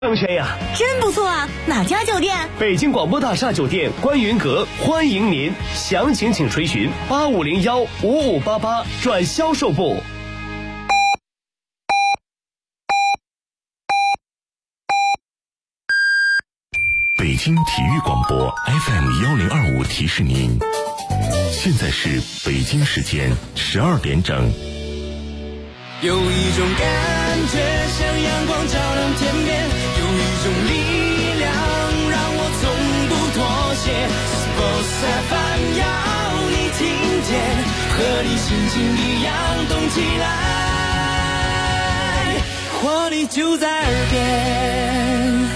安全呀， 真不错啊！哪家酒店？ 北京广播大厦酒店观云阁，欢迎您。详情请垂询85015588转销售部。 北京体育广播 FM1025提示您，现在是北京时间12点整。 有一种感觉像阳光照亮天边，有一种力量让我从不妥协。Sports FM 要你听见，和你心情一样动起来，活力就在耳边。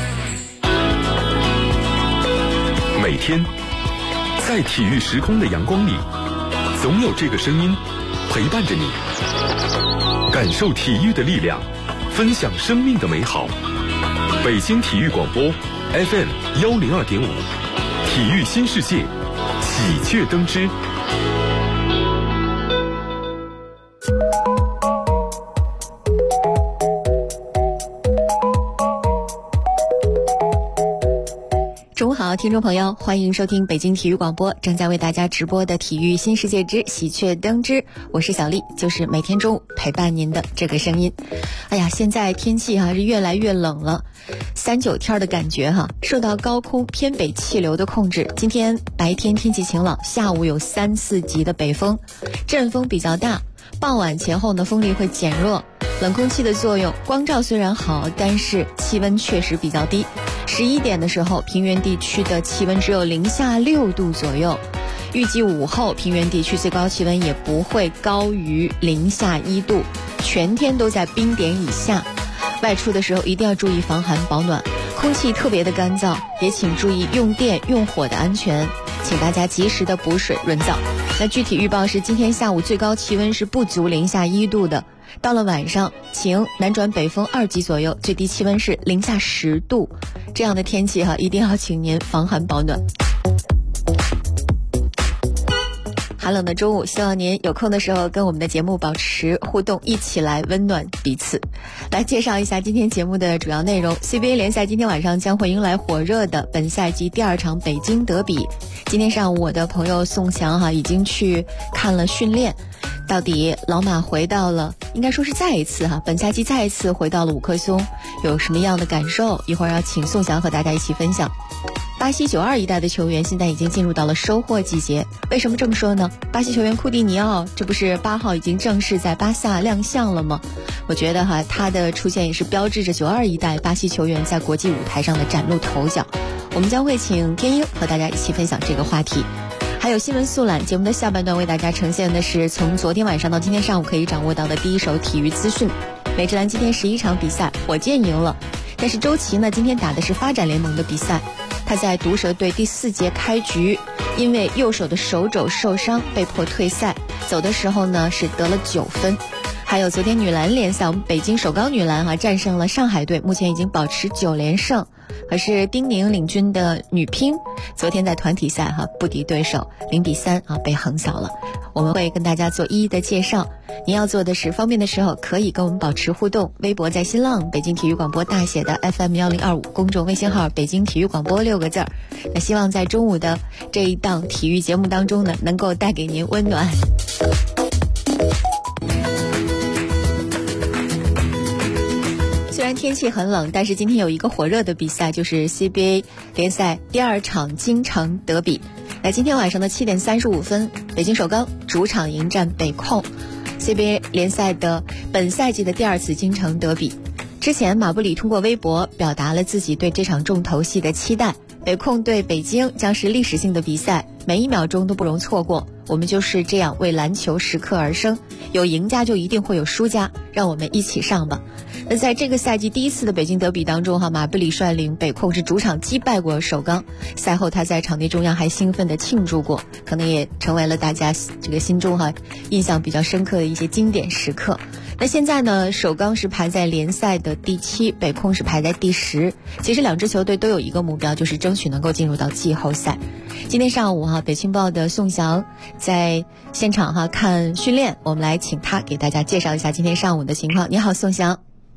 每天在体育时空的阳光里，总有这个声音陪伴着你，感受体育的力量，分享生命的美好。北京体育广播 FM102.5，体育新世界，喜鹊登枝。 中午好，听众朋友，欢迎收听北京体育广播正在为大家直播的体育新世界之喜鹊登枝，我是小丽，就是每天中午陪伴您的这个声音。哎呀，现在天气是越来越冷了，39天的感觉受到高空偏北气流的控制，今天白天天气晴朗，下午有3、4级的北风，阵风比较大，傍晚前后呢风力会减弱，冷空气的作用，光照虽然好，但是气温确实比较低。11点的时候，平原地区的气温只有-6度左右，预计午后平原地区最高气温也不会高于-1度，全天都在冰点以下。外出的时候一定要注意防寒保暖，空气特别的干燥，也请注意用电用火的安全，请大家及时的补水润燥。那具体预报是今天下午最高气温是不足-1度的，到了晚上晴，南转北风2级左右，最低气温是-10度。这样的天气一定要请您防寒保暖。寒冷的中午，希望您有空的时候跟我们的节目保持互动，一起来温暖彼此。来介绍一下今天节目的主要内容。 CBA 联赛今天晚上将会迎来火热的本赛季第2场北京德比。今天上午我的朋友宋翔已经去看了训练，到底老马回到了，应该说是再一次本赛季再一次回到了五棵松，有什么样的感受？一会儿要请宋翔和大家一起分享。巴西92一代的球员现在已经进入到了收获季节，为什么这么说呢？巴西球员库蒂尼奥这不是8号已经正式在巴萨亮相了吗？我觉得他的出现也是标志着92一代巴西球员在国际舞台上的崭露头角。我们将会请天鹰和大家一起分享这个话题。还有新闻速览，节目的下半段为大家呈现的是从昨天晚上到今天上午可以掌握到的第一手体育资讯。美职篮今天11场比赛，火箭赢了，但是周琦呢今天打的是发展联盟的比赛，他在毒蛇队第4节开局因为右手的手肘受伤被迫退赛，走的时候呢是得了9分。还有昨天女篮联赛，我们北京首钢女篮战胜了上海队，目前已经保持9连胜。可是丁宁领军的女乒昨天在团体赛不敌对手，0-3被横扫了。我们会跟大家做一一的介绍。您要做的是方便的时候可以跟我们保持互动，微博在新浪北京体育广播大写的 FM1025， 公众微信号北京体育广播6个字。那希望在中午的这一档体育节目当中呢，能够带给您温暖。虽然天气很冷，但是今天有一个火热的比赛，就是 CBA 联赛第2场京城德比。那今天晚上的7点35分，北京首钢主场迎战北控， CBA 联赛的本赛季的第2次京城德比。之前马布里通过微博表达了自己对这场重头戏的期待，北控对北京将是历史性的比赛，每一秒钟都不容错过。我们就是这样为篮球时刻而生，有赢家就一定会有输家，让我们一起上吧。那在这个赛季第1次的北京德比当中马布里率领北控是主场击败过首钢，赛后他在场地中央还兴奋地庆祝过，可能也成为了大家这个心中印象比较深刻的一些经典时刻。那现在呢，首钢是排在联赛的第7，北控是排在第10。其实2支球队都有一个目标，就是争取能够进入到季后赛。今天上午北青报的宋翔在现场看训练，我们来请他给大家介绍一下今天上午的情况。你好，宋翔。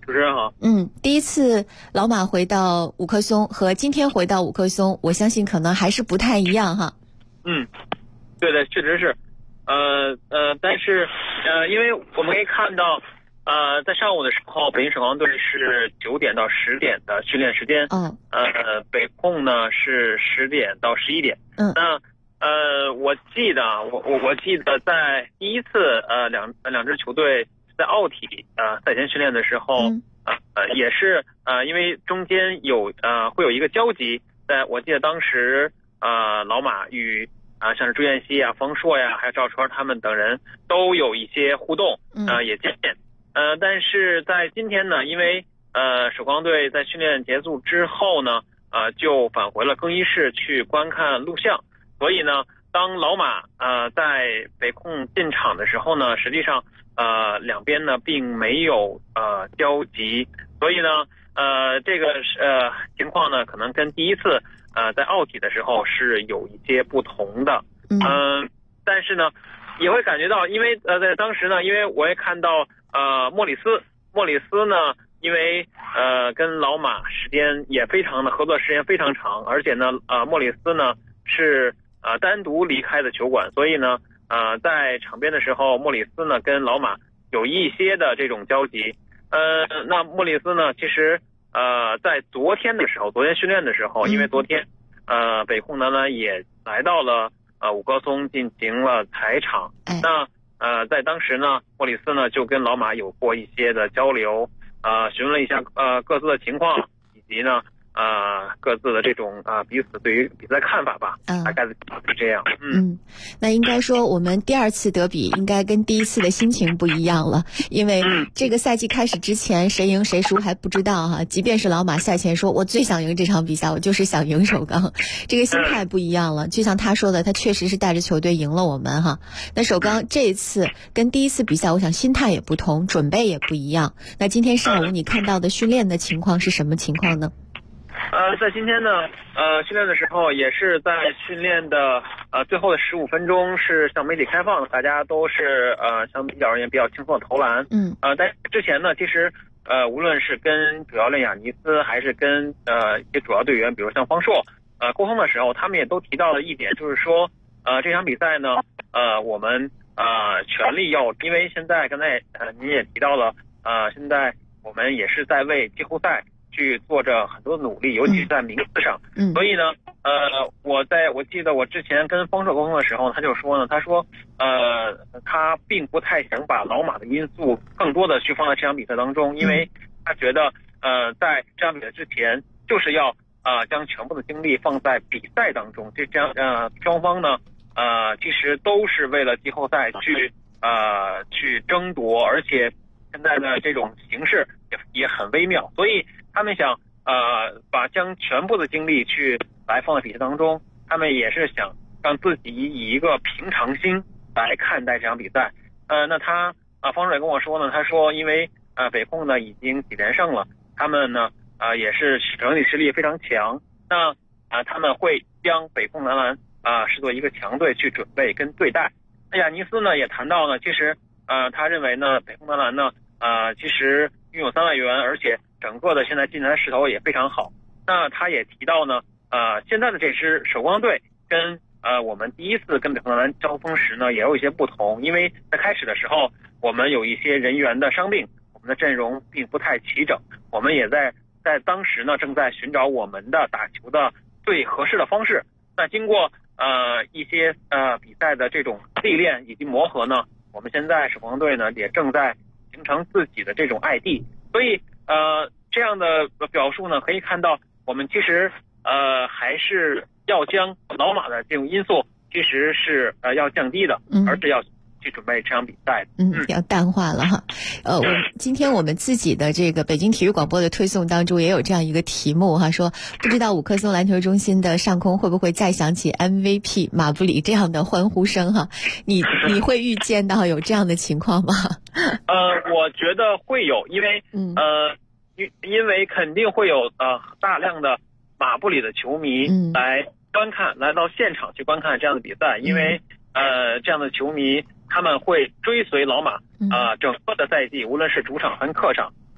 主持人好。 第一次老马回到五棵松和今天回到五棵松，我相信可能还是不太一样哈。 对的，确实是。但是因为我们可以看到，在上午的时候，北京省航队是9点到10点的训练时间。北控呢是10点到11点。那我记得在第一次两支球队在奥体赛前训练的时候，也是因为中间会有一个交集，我记得当时老马与像是朱彦西啊、方硕呀，还有赵川他们等人都有一些互动，也见面。但是在今天呢，因为首钢队在训练结束之后呢，就返回了更衣室去观看录像，所以呢，当老马在北控进场的时候呢，实际上两边呢并没有交集，所以呢这个情况呢可能跟第一次在奥体的时候是有一些不同的。但是呢也会感觉到，因为在当时呢，因为我也看到莫里斯呢，因为跟老马时间也非常的合作时间非常长，而且呢莫里斯呢是单独离开的球馆，所以呢在场边的时候，莫里斯呢跟老马有一些的这种交集。那莫里斯呢，其实在昨天训练的时候，因为昨天北控呢也来到了五棵松进行了采场。那在当时呢，莫里斯呢就跟老马有过一些的交流，询问了一下各自的情况，以及呢各自的这种彼此对于比赛看法吧，大概是这样。 那应该说我们第二次德比应该跟第一次的心情不一样了，因为这个赛季开始之前谁赢谁输还不知道哈。即便是老马赛前说我最想赢这场比赛，我就是想赢首钢，这个心态不一样了。就像他说的，他确实是带着球队赢了我们哈。那首钢这一次跟第一次比赛，我想心态也不同，准备也不一样。那今天上午你看到的训练的情况是什么情况呢？ 在今天呢，训练的时候也是在训练的最后的15分钟是向媒体开放的，大家都是相比较而言比较轻松的投篮。但之前呢，其实无论是跟主教练亚尼斯，还是跟一些主要队员，比如像方硕，沟通的时候，他们也都提到了一点，就是说这场比赛呢，我们全力要，因为现在刚才您也提到了，现在我们也是在为季后赛去做着很多努力，尤其是在名次上。所以呢我记得我之前跟方硕沟通的时候，他就说呢，他说他并不太想把老马的因素更多的去放在这场比赛当中，因为他觉得在这场比赛之前就是要将全部的精力放在比赛当中，这样双方呢其实都是为了季后赛去争夺，而且现在的这种形势也很微妙，所以他们想将全部的精力来放在比赛当中，他们也是想让自己以一个平常心来看待这场比赛。那方硕也跟我说呢，他说因为北控呢已经几连胜了，他们呢也是整体实力非常强，那他们会将北控男篮视作一个强队去准备跟对待。那亚尼斯呢也谈到呢，其实他认为呢北控男篮呢其实拥有3外援，而且整个的现在进篮势头也非常好。那他也提到呢现在的这支首钢队跟我们第一次跟北控男篮交锋时呢也有一些不同，因为在开始的时候我们有一些人员的伤病，我们的阵容并不太齐整，我们也在当时呢正在寻找我们的打球的最合适的方式。那经过一些比赛的这种历练以及磨合呢，我们现在首钢队呢也正在形成自己的这种ID，所以这样的表述呢可以看到我们其实还是要将老马的这种因素其实是要降低的，而是要去准备这场比赛。 要淡化了哈。今天我们自己的这个北京体育广播的推送当中也有这样一个题目哈，说不知道五棵松篮球中心的上空会不会再响起 MVP 马布里这样的欢呼声哈？你会预见到有这样的情况吗？ 我觉得会有，因为因为肯定会有大量的马布里的球迷来到现场去观看这样的比赛，因为这样的球迷他们会追随老马整个的赛季，无论是主场还是客场，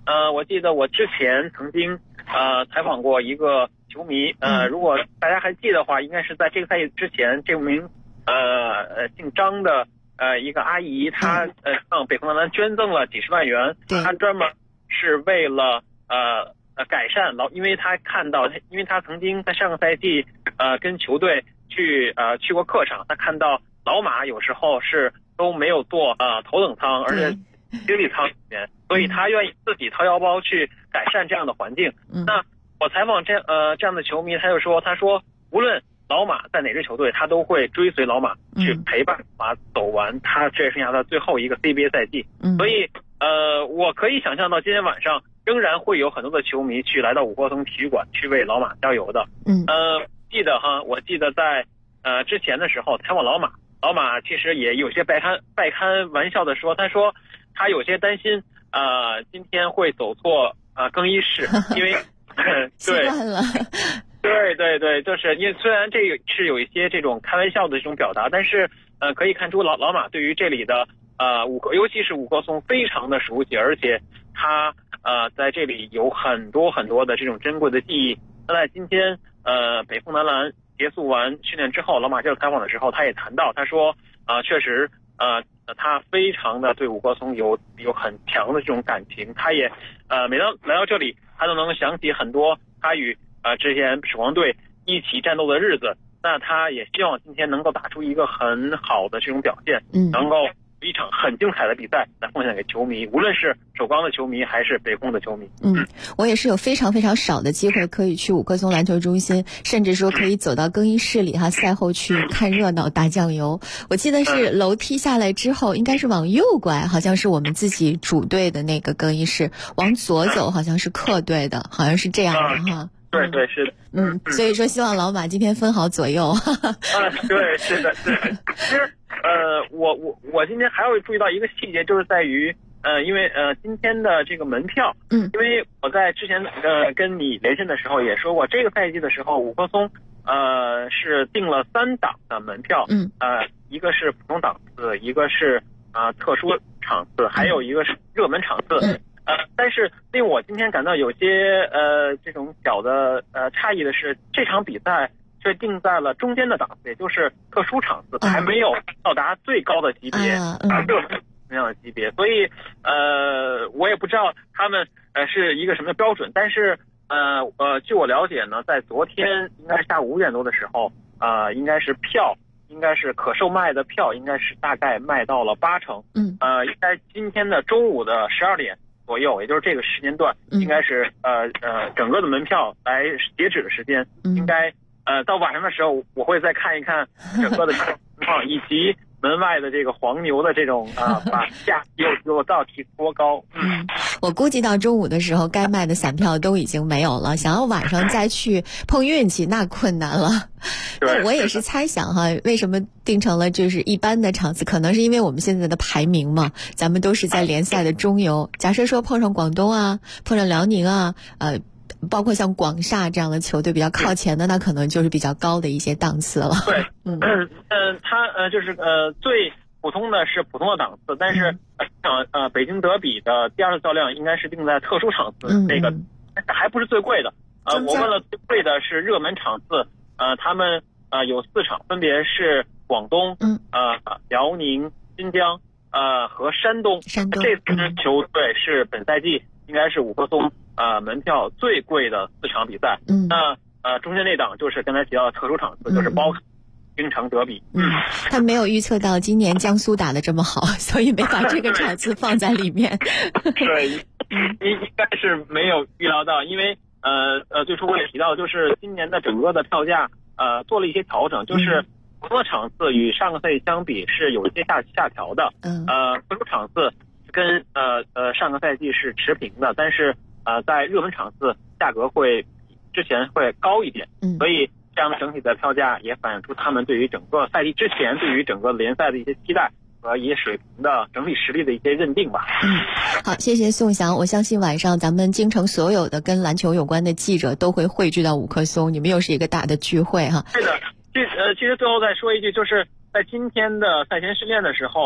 我记得我之前曾经采访过一个球迷，如果大家还记得的话，应该是在这个赛季之前，这名姓张的一个阿姨，她向北方男篮捐赠了几十万元，她专门是为了改善因为她曾经在上个赛季跟球队去过客场，她看到老马有时候是都没有坐头等舱，而且经济舱里面，所以他愿意自己掏腰包去改善这样的环境。那我采访这样的球迷，他说无论老马在哪支球队，他都会追随老马去陪伴老马走完他职业生涯的最后一个 CBA 赛季。所以我可以想象到今天晚上仍然会有很多的球迷去来到五棵松体育馆去为老马加油的。我记得在之前的时候采访老马其实也有些拜刊玩笑的说，他说他有些担心今天会走错更衣室，因为习惯了。 对，就是因为虽然这个是有一些这种开玩笑的这种表达，但是可以看出老马对于这里的尤其是五棵松非常的熟悉，而且他在这里有很多很多的这种珍贵的记忆。那在今天北凤南篮结束完训练之后，老马接受采访的时候，他也谈到，他说确实他非常的对五棵松有很强的这种感情，他也每当来到这里，他都能想起很多他与之前守望队一起战斗的日子。那他也希望今天能够打出一个很好的这种表现，能够一场很精彩的比赛来奉献给球迷，无论是首钢的球迷还是北控的球迷。 我也是有非常非常少的机会可以去五棵松篮球中心，甚至说可以走到更衣室里赛后去看热闹打酱油。我记得是楼梯下来之后应该是往右拐，好像是我们自己主队的那个更衣室，往左走好像是客队的，好像是这样的哈。 对，是的。 所以说希望老马今天分好左右。 对，是的。其实我今天还会注意到一个细节，就是在于因为今天的这个门票，因为我在之前跟你连线的时候也说过，这个赛季的时候五棵松是定了3档的门票，一个是普通档次，一个是特殊场次，还有一个是热门场次。但是令我今天感到有些这种小的诧异的是，这场比赛却定在了中间的档次，也就是特殊场次，还没有到达最高的级别热门那样的级别。所以我也不知道他们是一个什么标准，但是据我了解呢，在昨天应该下午5点多的时候，应该是可售卖的票应该是大概卖到了80%。应该今天的中午的12点左右，也就是这个时间段，应该是整个的门票来截止的时间，应该到晚上的时候，我会再看一看整个的情况，以及门外的这个黄牛的这种把价又到提多高。 我估计到中午的时候，该卖的散票都已经没有了，想要晚上再去碰运气那困难了。那我也是猜想为什么定成了就是一般的场次，可能是因为我们现在的排名嘛，咱们都是在联赛的中游。假设说碰上广东碰上辽宁包括像广厦这样的球队比较靠前的，那可能就是比较高的一些档次了。 对，它就是最普通的是普通的档次，但是北京德比的第2次较量应该是定在特殊场次，那个还不是最贵的。我问了最贵的是热门场次，他们有4场，分别是广东、辽宁、新疆和山东。这支球队是本赛季应该是五棵松门票最贵的4场比赛。那中间那档就是刚才提到的特殊场次，就是包括京城德比。 他没有预测到今年江苏打得这么好，所以没把这个场次放在里面。 对，应该是没有预料到，因为最初我也提到，就是今年的整个的票价做了一些调整，就是普通的场次与上个赛季相比是有一些下调的。特殊场次跟上个赛季是持平的，但是在热门场次价格会之前会高一点，所以这样的整体的票价也反映出他们对于整个赛季之前对于整个联赛的一些期待和一些水平的整体实力的一些认定吧。 好，谢谢宋翔。我相信晚上咱们京城所有的跟篮球有关的记者都会汇聚到五棵松，你们又是一个大的聚会哈。 是的，其实最后再说一句，就是在今天的赛前训练的时候，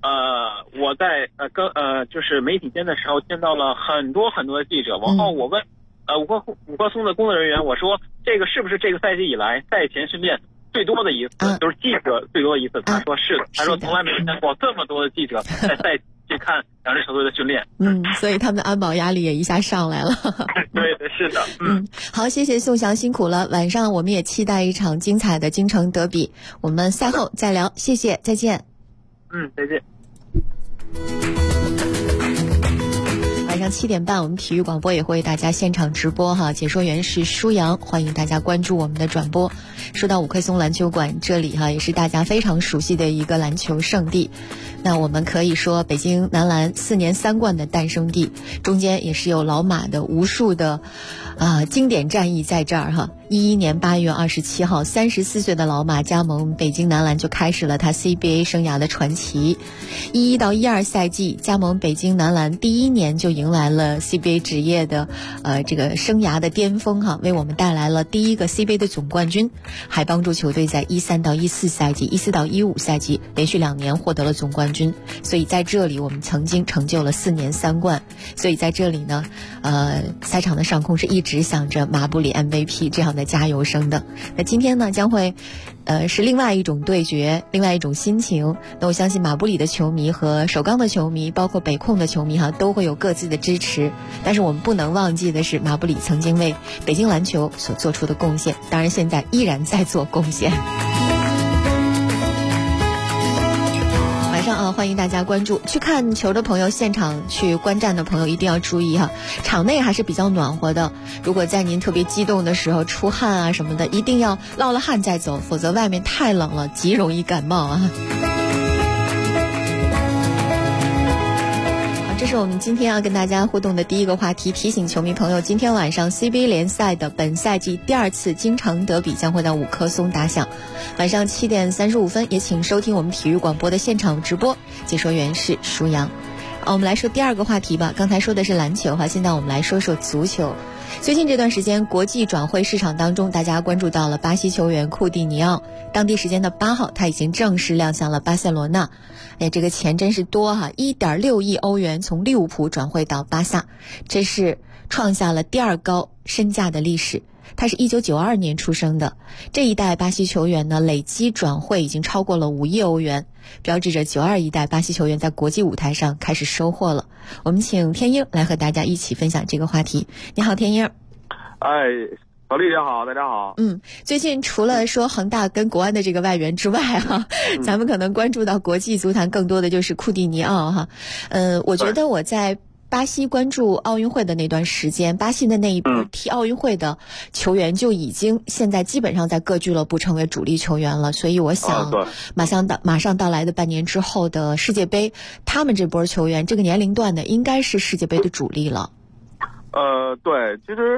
我在就是媒体间的时候见到了很多的记者，然后我问五棵松的工作人员，我说这个是不是这个赛季以来赛前训练最多的一次，就是记者最多的一次？他说是的，他说从来没见过这么多的记者在赛去看两支球队的训练。 所以他们的安保压力也一下上来了。 对的，是的。 好，谢谢宋翔，辛苦了。晚上我们也期待一场精彩的京城德比，我们赛后再聊。谢谢，再见。 再见。 晚上7点半，我们体育广播也会为大家现场直播哈，解说员是舒阳，欢迎大家关注我们的转播。说到五棵松篮球馆，这里哈也是大家非常熟悉的一个篮球圣地。那我们可以说北京男篮4年3冠的诞生地，中间也是有老马的无数的经典战役在这儿哈。11年8月27号，34岁的老马加盟北京男篮，就开始了他 CBA 生涯的传奇。11到12赛季加盟北京男篮，第一年就迎来了 CBA 职业的这个生涯的巅峰哈，为我们带来了第一个 CBA 的总冠军，还帮助球队在13到14赛季、14到15赛季连续2年获得了总冠军。所以在这里我们曾经成就了4年3冠。所以在这里呢，赛场的上空是一直响着马布里 MVP 这样的加油声的。那今天呢，将会是另外一种对决，另外一种心情。那我相信马布里的球迷和首钢的球迷，包括北控的球迷哈，都会有各自的支持。但是我们不能忘记的是，马布里曾经为北京篮球所做出的贡献，当然现在依然在做贡献。晚上欢迎大家关注。去看球的朋友，现场去观战的朋友一定要注意哈，场内还是比较暖和的。如果在您特别激动的时候出汗啊什么的，一定要落了汗再走，否则外面太冷了，极容易感冒啊。这是我们今天要跟大家互动的第一个话题，提醒球迷朋友，今天晚上 CBA 联赛的本赛季第2次京城德比将会在五棵松打响，晚上7点35分，也请收听我们体育广播的现场直播，解说员是舒阳。我们来说第二个话题吧，刚才说的是篮球哈，现在我们来说说足球。最近这段时间，国际转会市场当中，大家关注到了巴西球员库蒂尼奥。当地时间的8号，他已经正式亮相了巴塞罗那。这个钱真是多哈，1.6亿欧元从利物浦转会到巴萨，这是创下了第2高身价的历史。他是1992年出生的，这一代巴西球员呢，累计转会已经超过了5亿欧元，标志着92一代巴西球员在国际舞台上开始收获了。我们请天鹰来和大家一起分享这个话题。你好，天鹰。 小丽姐好，大家好。 最近除了说恒大跟国安的这个外援之外哈，咱们可能关注到国际足坛更多的就是库蒂尼奥哈。我觉得我在巴西关注奥运会的那段时间，巴西的那一波踢奥运会的球员就已经现在基本上在各俱乐部成为主力球员了，所以我想马上到来的半年之后的世界杯，他们这波球员这个年龄段的应该是世界杯的主力了。 对，其实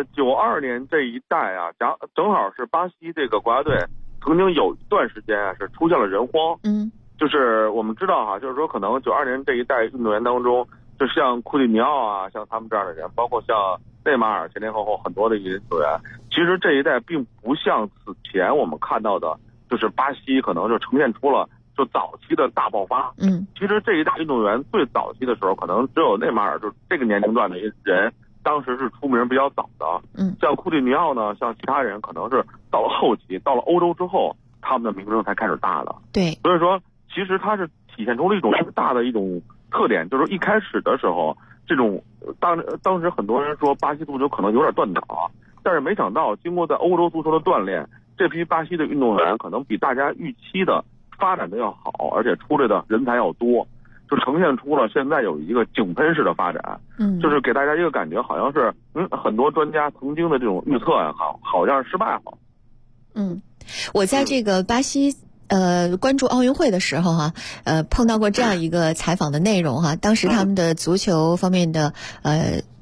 92年这一代啊，正好是巴西这个国家队曾经有一段时间啊是出现了人荒。就是我们知道哈，就是说可能92年这一代运动员当中，就像库蒂尼奥啊，像他们这样的人，包括像内马尔前后很多的一些球员，其实这一代并不像此前我们看到的，就是巴西可能就呈现出了就早期的大爆发。其实这一代运动员最早期的时候，可能只有内马尔，就这个年龄段的人，当时是出名比较早的。像库蒂尼奥呢，像其他人可能是到了后期，到了欧洲之后，他们的名声才开始大的。 对， 所以说其实它是体现出了一种大的一种特点，就是一开始的时候，这种当时很多人说巴西足球可能有点断档，但是没想到经过在欧洲足球的锻炼，这批巴西的运动员可能比大家预期的发展的要好，而且出来的人才要多，就呈现出了现在有一个井喷式的发展。就是给大家一个感觉，好像是很多专家曾经的这种预测呀，好像是失败了。 我在这个巴西关注奥运会的时候哈，碰到过这样一个采访的内容哈。当时他们的足球方面的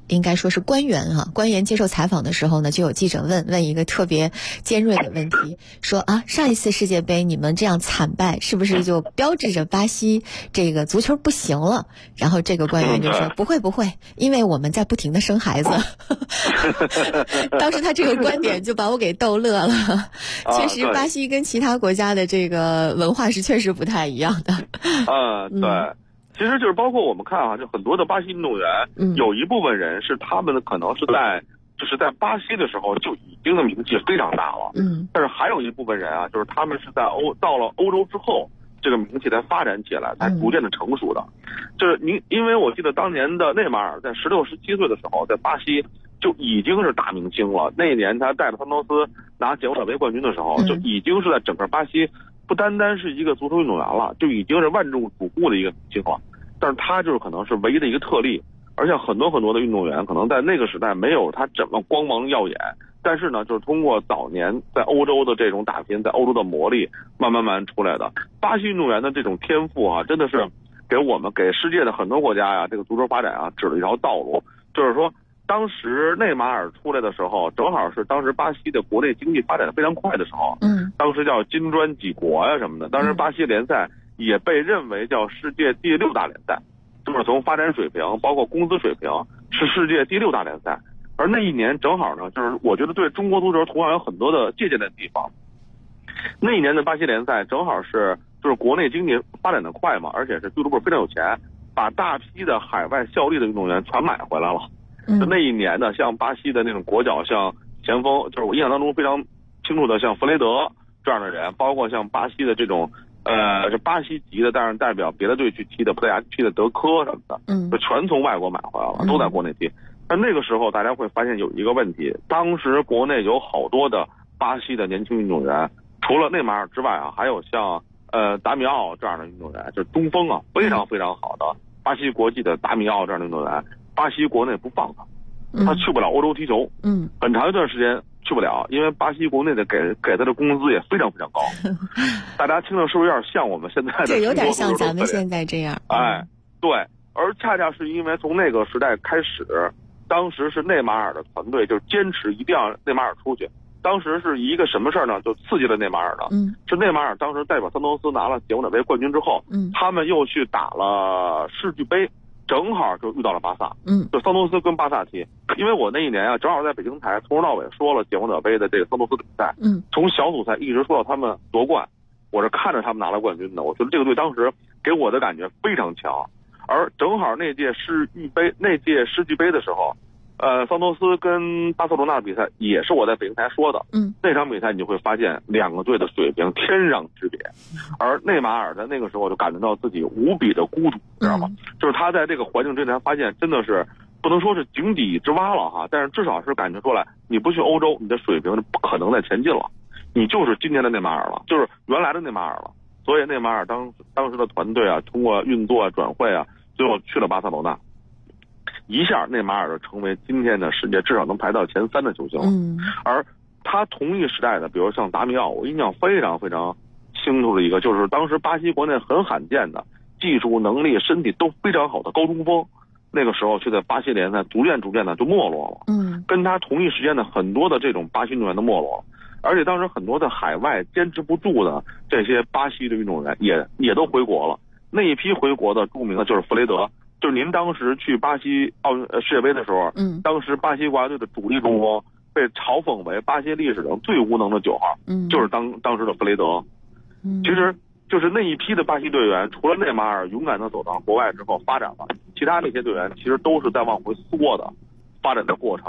应该说是官员啊，官员接受采访的时候呢，就有记者问一个特别尖锐的问题，说啊，上一次世界杯你们这样惨败，是不是就标志着巴西这个足球不行了？然后这个官员就说不会，因为我们在不停的生孩子。当时他这个观点就把我给逗乐了。确实，巴西跟其他国家的这个文化是确实不太一样的。 对。其实就是包括我们看啊，就很多的巴西运动员，有一部分人是他们可能是在巴西的时候就已经的名气非常大了，但是还有一部分人啊，就是他们是在到了欧洲之后，这个名气才发展起来，才逐渐的成熟的。就是因为我记得当年的内马尔在16、17岁的时候，在巴西就已经是大明星了。那一年他带着桑托斯拿杰罗德杯冠军的时候，就已经是在整个巴西不单单是一个足球运动员了，就已经是万众瞩目的一个情况。但是他就是可能是唯一的一个特例，而且很多的运动员可能在那个时代没有他这么光芒耀眼，但是呢，就是通过早年在欧洲的这种打拼，在欧洲的磨砺，慢慢出来的。巴西运动员的这种天赋啊，真的是给世界的很多国家呀，这个足球发展啊指了一条道路。就是说，当时内马尔出来的时候，正好是当时巴西的国内经济发展的非常快的时候，当时叫金砖几国呀什么的，当时巴西联赛也被认为叫世界第6大联赛，就是从发展水平包括工资水平是世界第6大联赛。而那一年正好呢，就是我觉得对中国足球同样有很多的借鉴的地方。那一年的巴西联赛正好是就是国内经济发展的快嘛，而且是俱乐部非常有钱，把大批的海外效力的运动员全买回来了。就那一年呢，像巴西的那种国脚，像前锋，就是我印象当中非常清楚的，像弗雷德这样的人，包括像巴西的这种是巴西籍的，但是代表别的队去踢的，葡萄牙踢的德科什么的，就全从外国买回来了，都在国内踢。但那个时候大家会发现有一个问题，当时国内有好多的巴西的年轻运动员，除了内马尔之外啊，还有像达米奥这样的运动员，就是中锋啊，非常非常好的巴西国际的达米奥这样的运动员，巴西国内不放他去不了欧洲踢球，很长一段时间去不了，因为巴西国内的给他的工资也非常非常高。大家听着是不是有点像我们现在的？ 对，有点像咱们现在这样。 对，而恰恰是因为从那个时代开始，当时是内马尔的团队就坚持一定要内马尔出去。当时是一个什么事儿呢？就刺激了内马尔的。是内马尔当时代表桑托斯拿了杰罗德杯冠军之后，他们又去打了世俱杯，正好就遇到了巴萨。就桑托斯跟巴萨踢。因为我那一年啊，正好在北京台从头到尾说了杰罗德杯的这个桑托斯的比赛。从小组赛一直说到他们夺冠，我是看着他们拿了冠军的。我觉得这个队当时给我的感觉非常强。而正好那届世俱杯的时候，桑托斯跟巴塞罗那的比赛也是我在北京台说的。那场比赛你就会发现两个队的水平天壤之别。而内马尔在那个时候就感觉到自己无比的孤独，知道吗？就是他在这个环境之前发现真的是不能说是井底之蛙了哈，但是至少是感觉出来，你不去欧洲，你的水平不可能再前进了，你就是今天的内马尔了，就是原来的内马尔了。所以内马尔当时的团队啊，通过运作转会啊，最后去了巴塞罗那，一下内马尔就成为今天的世界至少能排到前3的球星了。而他同一时代的，比如像达米奥，我印象非常非常清楚的一个，就是当时巴西国内很罕见的技术能力、身体都非常好的高中锋，那个时候却在巴西联赛逐渐的就没落了。跟他同一时间的很多的这种巴西运动员都没落了。而且当时很多在海外坚持不住的这些巴西的运动员也都回国了。那一批回国的著名的就是弗雷德，就是您当时去巴西世界杯的时候，当时巴西国家队的主力中锋被嘲讽为巴西历史上最无能的9号，就是当时的弗雷德。其实就是那一批的巴西队员，除了内马尔勇敢的走到国外之后发展了，其他那些队员其实都是在往回缩的发展的过程。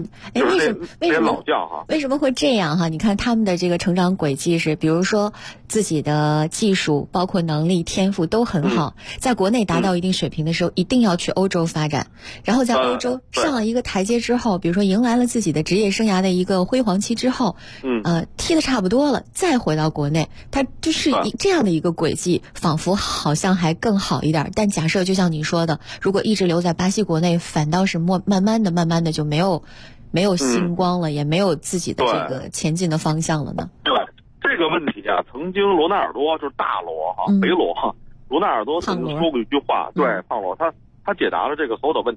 为什么会这样哈？你看他们的这个成长轨迹是，比如说自己的技术包括能力天赋都很好，在国内达到一定水平的时候，一定要去欧洲发展，然后在欧洲上了一个台阶之后，比如说迎来了自己的职业生涯的一个辉煌期之后，踢得差不多了，再回到国内，他就是这样的一个轨迹，仿佛好像还更好一点。但假设就像你说的，如果一直留在巴西国内，反倒是慢慢的就没有星光了，也没有自己的这个前进的方向了呢？ 对这个问题啊，曾经罗纳尔多就是大罗哈，罗纳尔多曾经说过一句话，对胖罗他解答了这个所有的问题。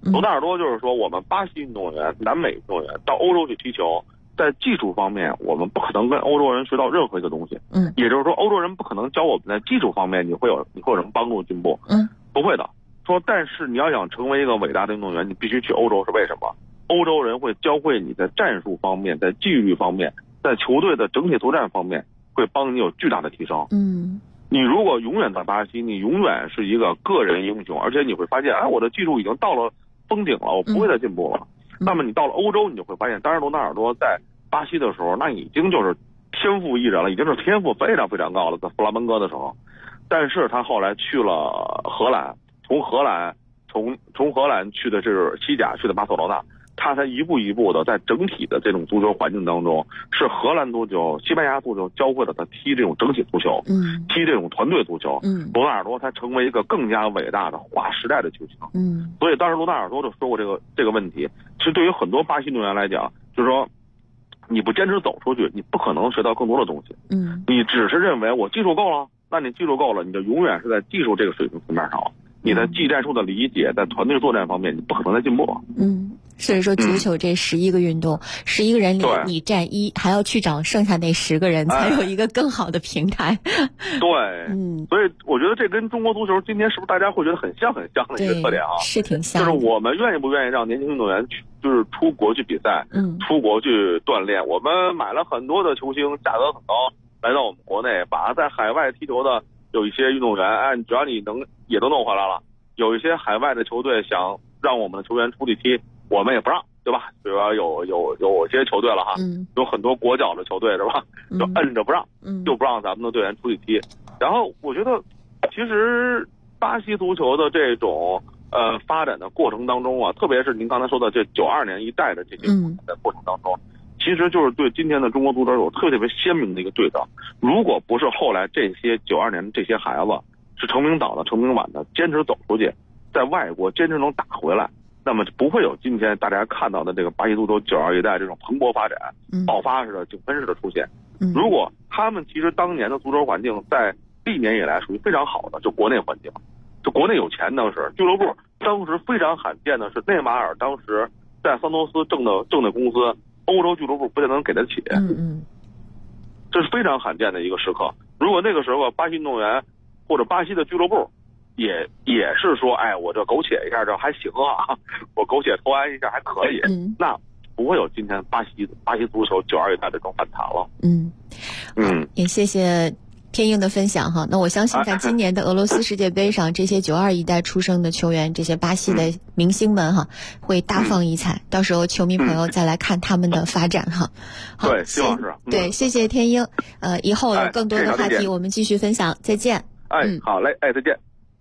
罗纳尔多就是说，我们巴西运动员、南美运动员到欧洲去踢球，在技术方面，我们不可能跟欧洲人学到任何一个东西。也就是说，欧洲人不可能教我们在技术方面你会有什么帮助进步。不会的。说，但是你要想成为一个伟大的运动员，你必须去欧洲，是为什么？欧洲人会教会你在战术方面、在纪律方面、在球队的整体作战方面，会帮你有巨大的提升。你如果永远在巴西，你永远是一个个人英雄，而且你会发现，哎，我的技术已经到了封顶了，我不会再进步了。那么你到了欧洲，你就会发现，当然罗纳尔多在巴西的时候，那已经就是天赋异人了，已经是天赋非常非常高了，在弗拉门戈的时候。但是他后来去了荷兰，从荷兰去的是西甲，去的巴塞罗那，他才一步一步的在整体的这种足球环境当中，是荷兰足球、西班牙足球教会了他踢这种整体足球，踢这种团队足球。罗纳尔多才成为一个更加伟大的划时代的球星。所以当时罗纳尔多就说过这个问题。其实对于很多巴西运动员来讲，就是说，你不坚持走出去，你不可能学到更多的东西。你只是认为我技术够了，那你技术够了，你就永远是在技术这个水平层面上了。你的技战术的理解，在团队作战方面，你不可能再进步。 所以说足球这11个运动，11个人里你占1，还要去找剩下那10个人，才有一个更好的平台。 对，所以我觉得这跟中国足球今天是不是大家会觉得很像的一个特点啊？ 是挺像。 就是我们愿意不愿意让年轻运动员去，就是出国去比赛，出国去锻炼。我们买了很多的球星，价格很高，来到我们国内，把在海外踢球的有一些运动员，哎，只要你能也都弄回来了。有一些海外的球队想让我们的球员出去踢，我们也不让，对吧？比如说有些球队了哈，有很多国脚的球队是吧？就摁着不让，就不让咱们的队员出去踢。然后我觉得，其实巴西足球的这种发展的过程当中啊，特别是您刚才说的这92年一代的这些的过程当中，其实就是对今天的中国足球有特别鲜明的一个对照。如果不是后来这些92年这些孩子是成名早的、成名晚的，坚持走出去，在外国坚持能打回来，那么不会有今天大家看到的这个巴西足球92一代这种蓬勃发展、爆发式的、井喷式的出现。如果他们其实当年的足球环境在历年以来属于非常好的，就国内环境，就国内有钱，当时俱乐部当时非常罕见的是内马尔当时在桑托斯挣的工资，欧洲俱乐部不见得能给得起。这是非常罕见的一个时刻。如果那个时候巴西运动员或者巴西的俱乐部也是说，哎，我这苟且一下这还行啊，我苟且偷安一下还可以，那不会有今天巴西足球92一代这种反弹了。 也谢谢天鹰的分享哈。那我相信在今年的俄罗斯世界杯上，这些92一代出生的球员，这些巴西的明星们哈，会大放异彩。到时候球迷朋友再来看他们的发展哈。好， 对，希望是。 对，谢谢天鹰。以后有更多的话题我们继续分享。再见。 好嘞，再见。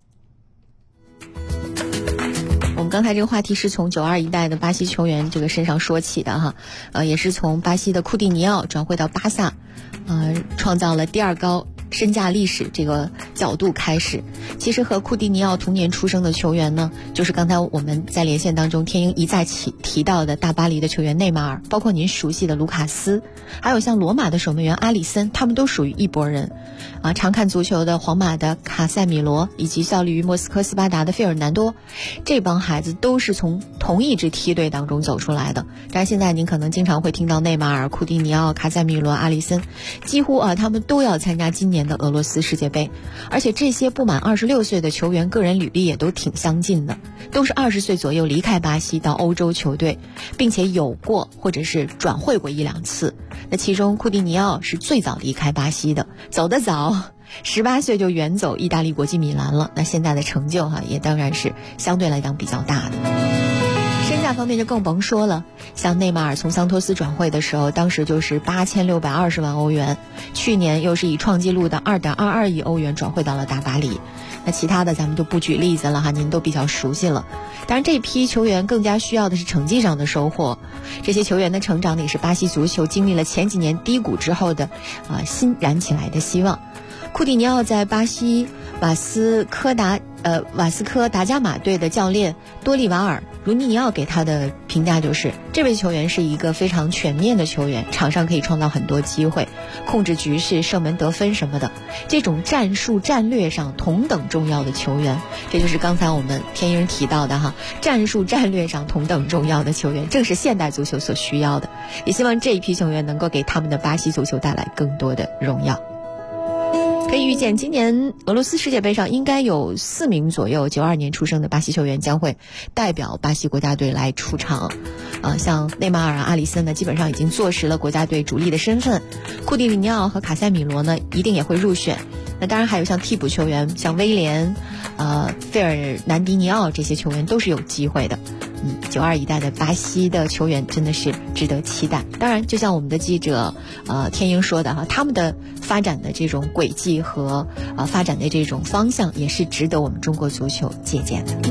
我们刚才这个话题是从92一代的巴西球员这个身上说起的哈，也是从巴西的库蒂尼奥转会到巴萨，创造了第2高身价历史这个角度开始。其实和库蒂尼奥同年出生的球员呢，就是刚才我们在连线当中天鹰一再提到的大巴黎的球员内马尔，包括您熟悉的卢卡斯，还有像罗马的守门员阿里森，他们都属于一拨人。常看足球的皇马的卡塞米罗，以及效力于莫斯科斯巴达的费尔南多，这帮孩子都是从同一支梯队当中走出来的。但是现在您可能经常会听到内马尔、库蒂尼奥、卡塞米罗、阿里森，几乎他们都要参加今年的俄罗斯世界杯。而且这些不满26岁的球员个人履历也都挺相近的，都是20岁左右离开巴西到欧洲球队，并且有过或者是转会过1-2次。那其中库蒂尼奥是最早离开巴西的，走得早，18岁就远走意大利国际米兰了。那现在的成就也当然是相对来讲比较大的。身价方面就更甭说了，像内马尔从桑托斯转会的时候，当时就是8620万欧元，去年又是以创纪录的2.22亿欧元转会到了大巴黎。那其他的咱们就不举例子了哈，您都比较熟悉了。当然这批球员更加需要的是成绩上的收获，这些球员的成长也是巴西足球经历了前几年低谷之后的欣然起来的希望。 库蒂尼奥在巴西瓦斯科达加马队的教练多利瓦尔·卢尼尼奥给他的评价就是，这位球员是一个非常全面的球员，场上可以创造很多机会，控制局势、射门得分什么的，这种战术战略上同等重要的球员，这就是刚才我们天一人提到的哈，战术战略上同等重要的球员，正是现代足球所需要的。也希望这一批球员能够给他们的巴西足球带来更多的荣耀。可以预见，今年俄罗斯世界杯上应该有4名左右92年出生的巴西球员将会代表巴西国家队来出场。像内马尔、阿里森呢，基本上已经坐实了国家队主力的身份。库蒂尼奥和卡塞米罗呢，一定也会入选。那当然还有像替补球员，像威廉、费尔南迪尼奥这些球员都是有机会的。92一代的巴西的球员真的是值得期待。当然，就像我们的记者天鹰说的哈，他们的发展的这种轨迹和发展的这种方向，也是值得我们中国足球借鉴的。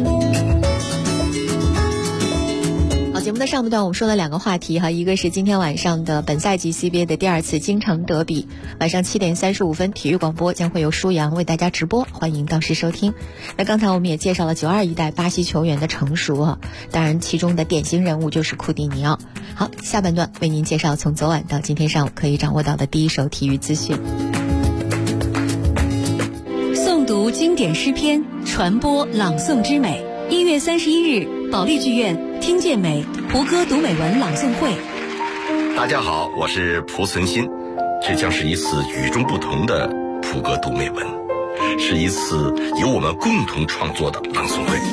好，节目的上半段我们说了2个话题哈，一个是今天晚上的本赛季 CBA 的第2次京城德比，晚上7点35分体育广播将会由舒阳为大家直播，欢迎到时收听。那刚才我们也介绍了92一代巴西球员的成熟哈，当然其中的典型人物就是库蒂尼奥。好，下半段为您介绍从昨晚到今天上午可以掌握到的第一手体育资讯。 诵读经典诗篇，传播朗诵之美。1月31日，保利剧院听见美胡歌读美文朗诵会。 大家好，我是蒲存昕，这将是一次与众不同的胡歌读美文，是一次由我们共同创作的朗诵会。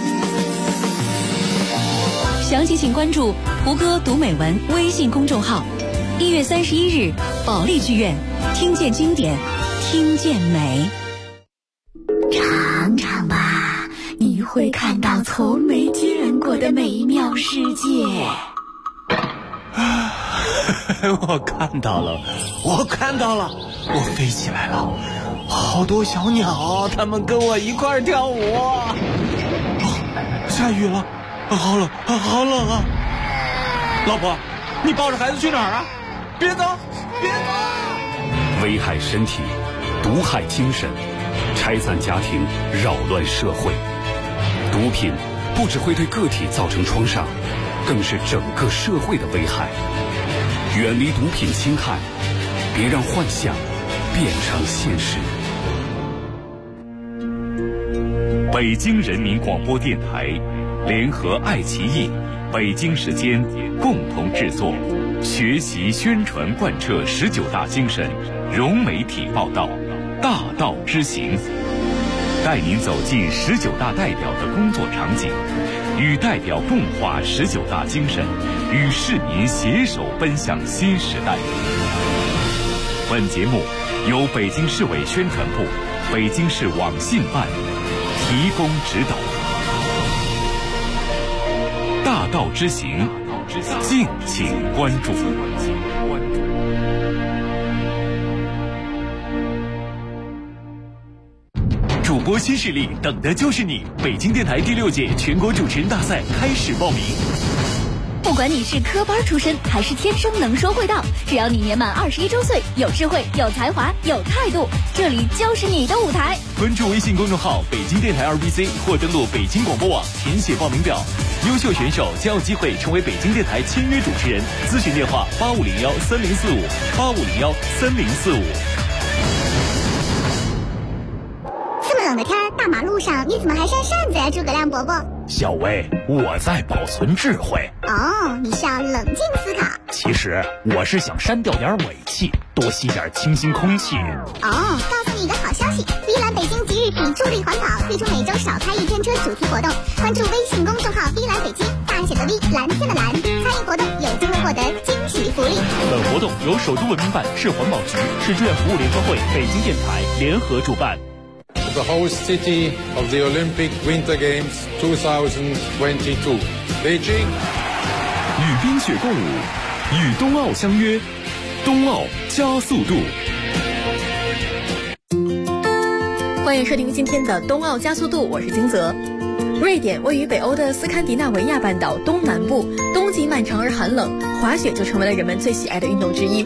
详情请关注胡歌读美文微信公众号。1月31日，保利剧院听见经典，听见美。 尝尝吧，你会看到从没见过的美妙世界。 我看到了，我飞起来了，好多小鸟，它们跟我一块儿跳舞。下雨了，好冷啊！老婆，你抱着孩子去哪儿啊？别走！ 危害身体，毒害精神，拆散家庭，扰乱社会。毒品不只会对个体造成创伤，更是整个社会的危害。远离毒品侵害，别让幻想变成现实。北京人民广播电台联合爱奇艺、北京时间共同制作，学习宣传贯彻19大精神，融媒体报道，大道之行，带您走进19大代表的工作场景，与代表共话19大精神，与市民携手奔向新时代。本节目由北京市委宣传部、北京市网信办提供指导。大道之行，敬请关注。 主播新势力，等的就是你！北京电台第6届全国主持人大赛开始报名。 不管你是科班出身还是天生能说会道，只要你年满21周岁，有智慧、有才华、有态度，这里就是你的舞台。 关注微信公众号北京电台2BC 或登录北京广播网填写报名表，优秀选手将有机会成为北京电台签约主持人。咨询电话8501-3045，8501-3045。 这么冷的天，大马路上你怎么还扇扇子呀，诸葛亮伯伯？ 小薇，我在保存智慧。 哦，你是要冷静思考。 其实我是想删掉点尾气，多吸点清新空气。 哦，告诉你一个好消息，飞蓝北京即日起助力环保，推出每周少开1天车主题活动。关注微信公众号飞蓝北京，大写的 V， 蓝天的蓝，参与活动有机会获得惊喜福利。 本活动由首都文明办、市环保局、市志愿服务联合会、北京电台联合主办。 The host city of the Olympic Winter Games 2022, Beijing。 与冰雪共舞，与冬奥相约，冬奥加速度。 欢迎收听今天的冬奥加速度，我是金泽。瑞典位于北欧的斯堪的纳维亚半岛东南部，冬季漫长而寒冷，滑雪就成为了人们最喜爱的运动之一。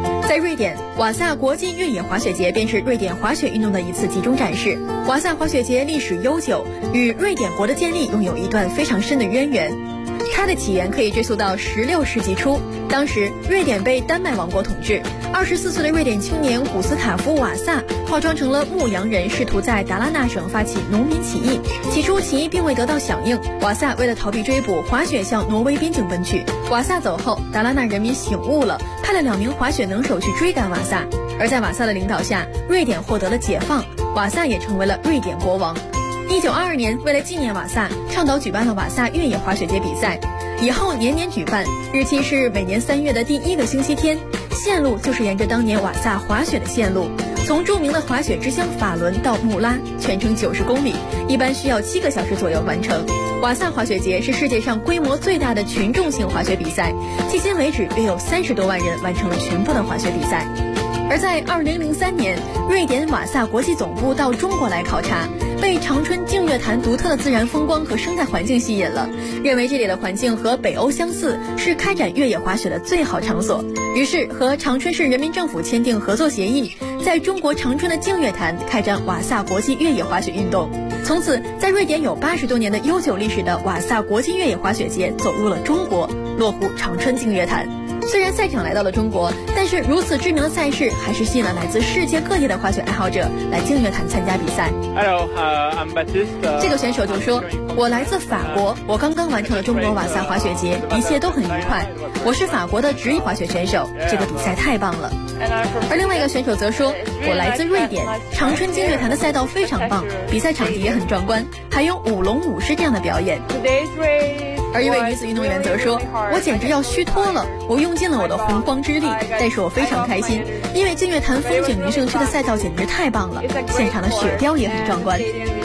在瑞典，瓦萨国际越野滑雪节便是瑞典滑雪运动的一次集中展示。瓦萨滑雪节历史悠久，与瑞典国的建立拥有一段非常深的渊源。它的起源可以追溯到16世纪初，当时瑞典被丹麦王国统治。24岁的瑞典青年古斯塔夫·瓦萨化妆成了牧羊人，试图在达拉纳省发起农民起义。起初起义并未得到响应，瓦萨为了逃避追捕，滑雪向挪威边境奔去。瓦萨走后，达拉纳人民醒悟了，派了2名滑雪能手去追赶瓦萨。而在瓦萨的领导下，瑞典获得了解放，瓦萨也成为了瑞典国王。1922年，为了纪念瓦萨，倡导举办了瓦萨越野滑雪节比赛，以后年年举办，日期是每年3月的第1个星期天，线路就是沿着当年瓦萨滑雪的线路，从著名的滑雪之乡法伦到穆拉，全程90公里，一般需要7个小时左右完成。瓦萨滑雪节是世界上规模最大的群众性滑雪比赛，迄今为止约有30多万人完成了全部的滑雪比赛。而在2003年，瑞典瓦萨国际总部到中国来考察，被长春净月潭独特的自然风光和生态环境吸引了，认为这里的环境和北欧相似，是开展越野滑雪的最好场所。于是和长春市人民政府签订合作协议，在中国长春的净月潭开展瓦萨国际越野滑雪运动。从此，在瑞典有80多年的悠久历史的瓦萨国际越野滑雪节走入了中国，落户长春净月潭。虽然赛场来到了中国，但是如此知名的赛事还是吸引了来自世界各地的滑雪爱好者来净月潭参加比赛。 Hello, I'm Baptiste. 这个选手就说：“我来自法国，我刚刚完成了中国瓦萨滑雪节，一切都很愉快。我是法国的职业滑雪选手，这个比赛太棒了。”而另外一个选手则说：“我来自瑞典，长春净月潭的赛道非常棒，比赛场地也很壮观，还有舞龙舞狮这样的表演。”而一位女子运动员则说：“我简直要虚脱了，我用尽了我的洪荒之力，但是我非常开心，因为净月潭风景名胜区的赛道简直太棒了，现场的雪雕也很壮观。”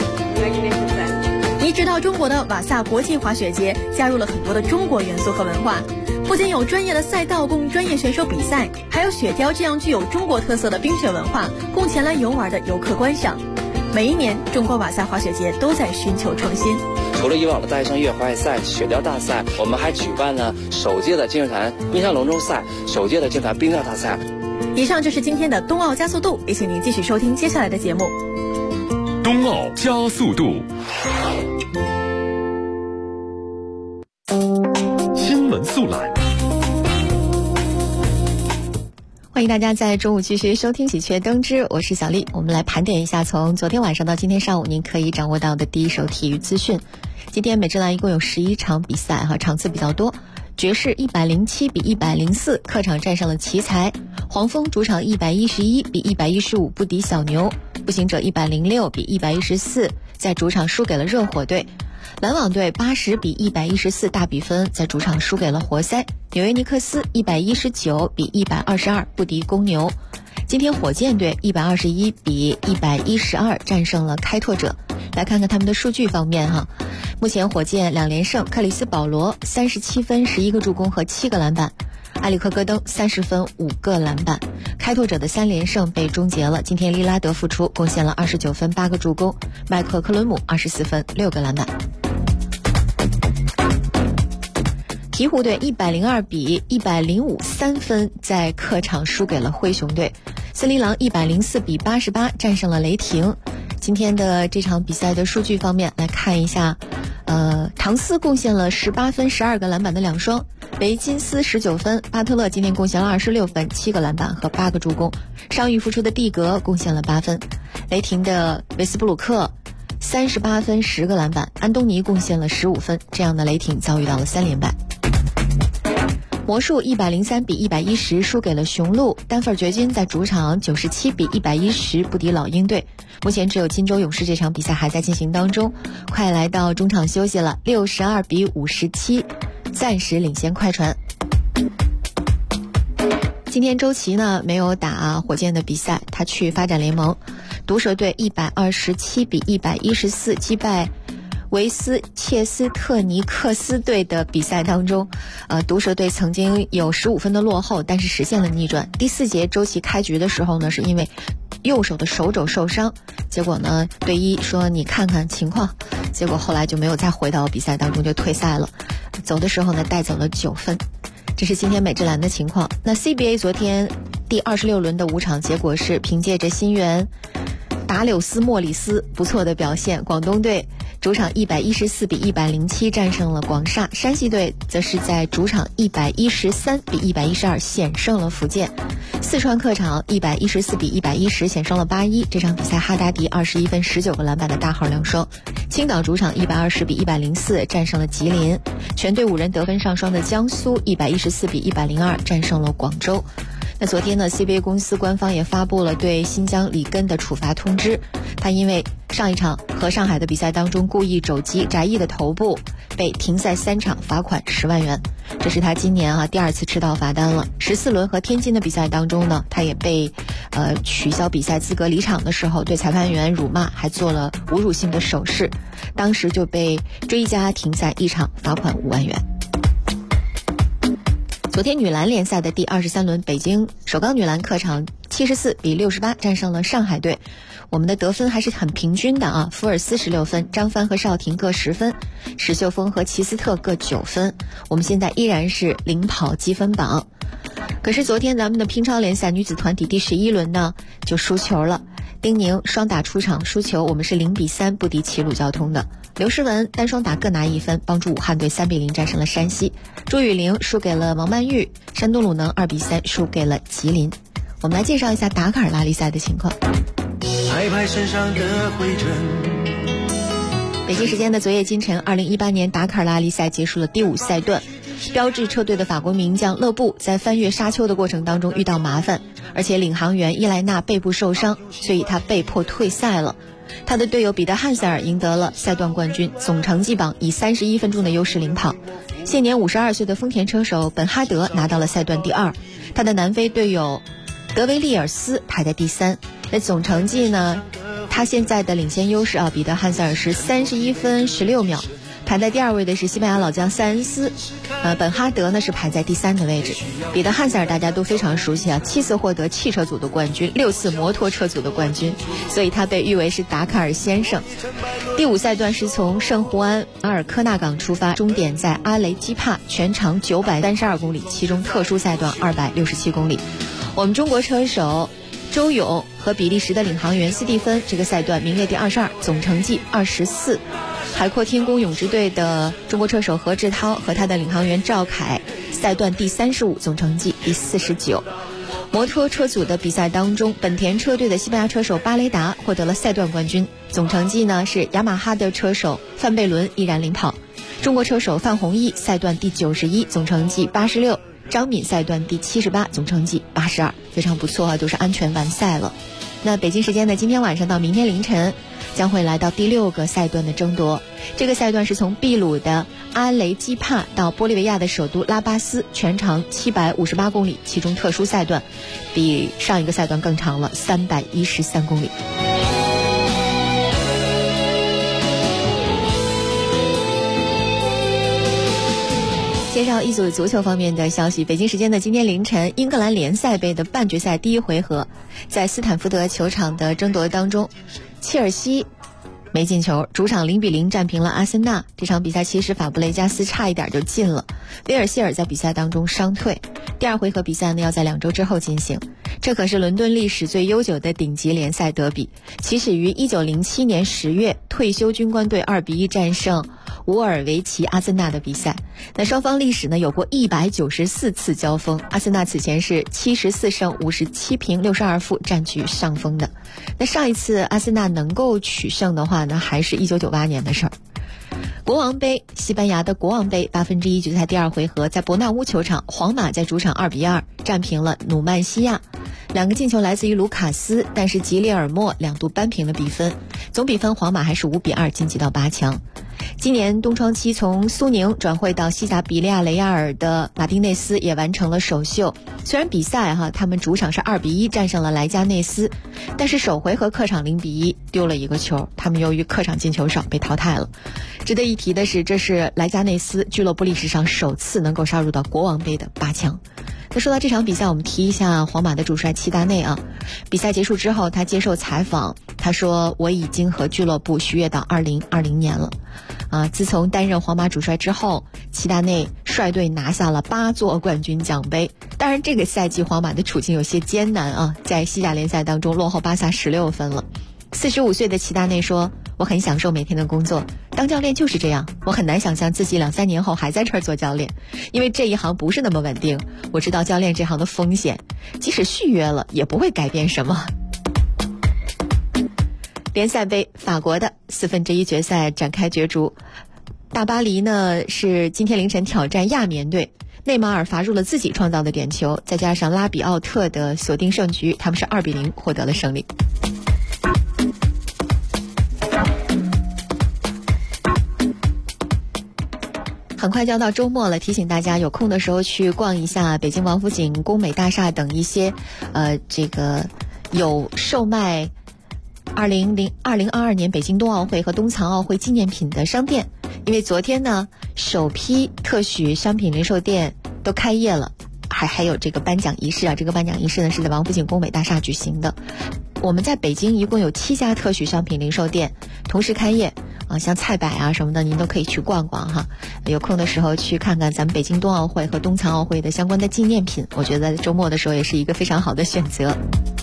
移植到中国的瓦萨国际滑雪节加入了很多的中国元素和文化，不仅有专业的赛道供专业选手比赛，还有雪雕这样具有中国特色的冰雪文化供前来游玩的游客观赏。每一年，中国瓦萨滑雪节都在寻求创新。 除了以往的大学生越野滑雪赛、雪雕大赛，我们还举办了首届的净月潭冰上龙舟赛、首届的净月潭冰钓大赛。 以上就是今天的冬奥加速度，也请您继续收听接下来的节目。 冬奥加速度，新闻速览。 欢迎大家在中午继续收听喜鹊登之，我是小丽。我们来盘点一下从昨天晚上到今天上午您可以掌握到的第一手体育资讯。今天美职篮一共有11场比赛场次比较多。爵士107比104客场战胜了奇才，黄蜂主场111比115不敌小牛，步行者106比114在主场输给了热火队，篮网队80比114大比分在主场输给了活塞，纽约尼克斯119比122不敌公牛。今天火箭队121比112战胜了开拓者。来看看他们的数据方面目前火箭2连胜，克里斯保罗37分11个助攻和7个篮板，埃里克戈登30分5个篮板。开拓者的3连胜被终结了，今天利拉德复出贡献了29分8个助攻，麦克克伦姆24分6个篮板。鹈鹕队102比105 3分在客场输给了灰熊队，森林狼104比88战胜了雷霆。今天的这场比赛的数据方面来看一下，唐斯贡献了18分12个篮板的2双，维金斯19分，巴特勒今天贡献了26分7个篮板和8个助攻，伤愈复出的蒂格贡献了8分，雷霆的维斯布鲁克38分10个篮板，安东尼贡献了15分，这样的雷霆遭遇到了3连败。魔术103比110输给了雄鹿，丹佛掘金在主场97比110不敌老鹰队。目前只有金州勇士这场比赛还在进行当中，快来到中场休息了，62比57暂时领先快船。今天周琦呢没有打火箭的比赛，他去发展联盟。毒蛇队127比114击败维斯切斯特尼克斯队的比赛当中，毒蛇队曾经有15分的落后，但是实现了逆转。第4节周琦开局的时候呢，是因为右手的手肘受伤，结果呢队医说你看看情况，结果后来就没有再回到比赛当中，就退赛了。走的时候呢带走了9分。这是今天美职篮的情况。那 CBA 昨天第26轮的5场结果是，凭借着新援达柳斯莫里斯不错的表现，广东队主场114比107战胜了广厦，山西队则是在主场113比112险胜了福建，四川客场114比110险胜了81。这场比赛哈达迪21分19个篮板的大号亮双。青岛主场120比104战胜了吉林，全队5人得分上双的江苏114比102战胜了广州。那昨天呢 CBA 公司官方也发布了对新疆里根的处罚通知，他因为上一场和上海的比赛当中故意肘击翟毅的头部，被停赛3场，罚款10万元。这是他今年第2次吃到罚单了。14轮和天津的比赛当中呢，他也被取消比赛资格离场的时候，对裁判员辱骂，还做了侮辱性的手势，当时就被追加停赛1场，罚款5万元。昨天女篮联赛的第23轮，北京首钢女篮客场74比68战胜了上海队。我们的得分还是很平均的啊，福尔斯16分，张帆和邵婷各10分，史秀峰和齐斯特各9分。我们现在依然是领跑积分榜。可是昨天咱们的乒超联赛女子团体第11轮呢就输球了，丁宁双打出场输球，我们是0比3不敌齐鲁交通的。刘诗雯单双打各拿1分，帮助武汉队3比0战胜了山西。朱雨玲输给了王曼玉，山东鲁能2比3输给了吉林。我们来介绍一下达喀尔拉力赛的情况。 拍拍身上的灰尘。 北京时间的昨夜今晨，2018年达喀尔拉力赛结束了第5赛段。标致车队的法国名将勒布在翻越沙丘的过程当中遇到麻烦，而且领航员伊莱娜背部受伤，所以他被迫退赛了。他的队友彼得汉塞尔赢得了赛段冠军，总成绩榜以31分钟的优势领跑。现年52岁的丰田车手本哈德拿到了赛段第2，他的南非队友德维利尔斯排在第3。那总成绩呢，他现在的领先优势彼得汉塞尔是31分16秒，排在第2位的是西班牙老将塞恩斯，本哈德呢是排在第3的位置。彼得汉塞尔大家都非常熟悉7次获得汽车组的冠军，6次摩托车组的冠军，所以他被誉为是达喀尔先生。第5赛段是从圣胡安马尔科纳港出发，终点在阿雷基帕，全长932公里，其中特殊赛段267公里。我们中国车手周勇和比利时的领航员斯蒂芬这个赛段名列第22，总成绩24。海阔天空泳支队的中国车手何志涛和他的领航员赵凯赛段第35，总成绩第49。摩托车组的比赛当中，本田车队的西班牙车手巴雷达获得了赛段冠军，总成绩呢是雅马哈的车手范贝伦依然领跑。中国车手范宏毅赛段第91，总成绩86。张敏赛段第78，总成绩82，非常不错都是安全完赛了。那北京时间的今天晚上到明天凌晨将会来到第6个赛段的争夺。这个赛段是从秘鲁的阿雷基帕到玻利维亚的首都拉巴斯，全长758公里，其中特殊赛段比上一个赛段更长了，313公里。介绍一组足球方面的消息。北京时间的今天凌晨，英格兰联赛杯的半决赛第1回合，在斯坦福德球场的争夺当中，切尔西没进球，主场0比0战平了阿森纳。这场比赛其实法布雷加斯差一点就进了，威尔希尔在比赛当中伤退。第2回合比赛呢要在2周之后进行。这可是伦敦历史最悠久的顶级联赛德比，起始于1907年10月，退休军官队2比1战胜伍尔维奇阿森纳的比赛。那双方历史呢有过194次交锋，阿森纳此前是74胜57平62负占据上风的。那上一次阿森纳能够取胜的话呢，还是1998年的事儿。国王杯，西班牙的国王杯1/8决赛第2回合，在伯纳乌球场，皇马在主场2比2战平了努曼西亚。2个进球来自于卢卡斯，但是吉列尔莫2度扳平了比分，总比分皇马还是5比2晋级到8强。今年东窗期从苏宁转会到西甲比利亚雷亚尔的马丁内斯也完成了首秀。虽然比赛他们主场是2比1战胜了莱加内斯，但是首回合客场0比1丢了1个球，他们由于客场进球少被淘汰了。值得一提的是，这是莱加内斯俱乐部历史上首次能够杀入到国王杯的8强。 那说到这场比赛，我们提一下皇马的主帅齐达内啊。比赛结束之后，他接受采访，他说：“我已经和俱乐部续约到2020年了。”自从担任皇马主帅之后，齐达内率队拿下了8座冠军奖杯。当然，这个赛季皇马的处境有些艰难啊，在西甲联赛当中落后巴萨16分了。45岁的齐达内说：“我很享受每天的工作，当教练就是这样。我很难想象自己2-3年后还在这儿做教练，因为这一行不是那么稳定。我知道教练这行的风险，即使续约了也不会改变什么。”联赛杯法国的4分之一决赛展开角逐，大巴黎呢是今天凌晨挑战亚眠队，内马尔罚入了自己创造的点球，再加上拉比奥特的锁定胜局，他们是2-0获得了胜利。很快就要到周末了，提醒大家有空的时候去逛一下北京王府井、工美大厦等一些这个有售卖2022年北京冬奥会和冬残奥会纪念品的商店，因为昨天呢首批特许商品零售店都开业了，还有这个颁奖仪式啊，这个颁奖仪式呢是在王府井工美大厦举行的。我们在北京一共有7家特许商品零售店同时开业啊，像菜百啊什么的您都可以去逛逛哈，有空的时候去看看咱们北京冬奥会和冬残奥会的相关的纪念品，我觉得周末的时候也是一个非常好的选择。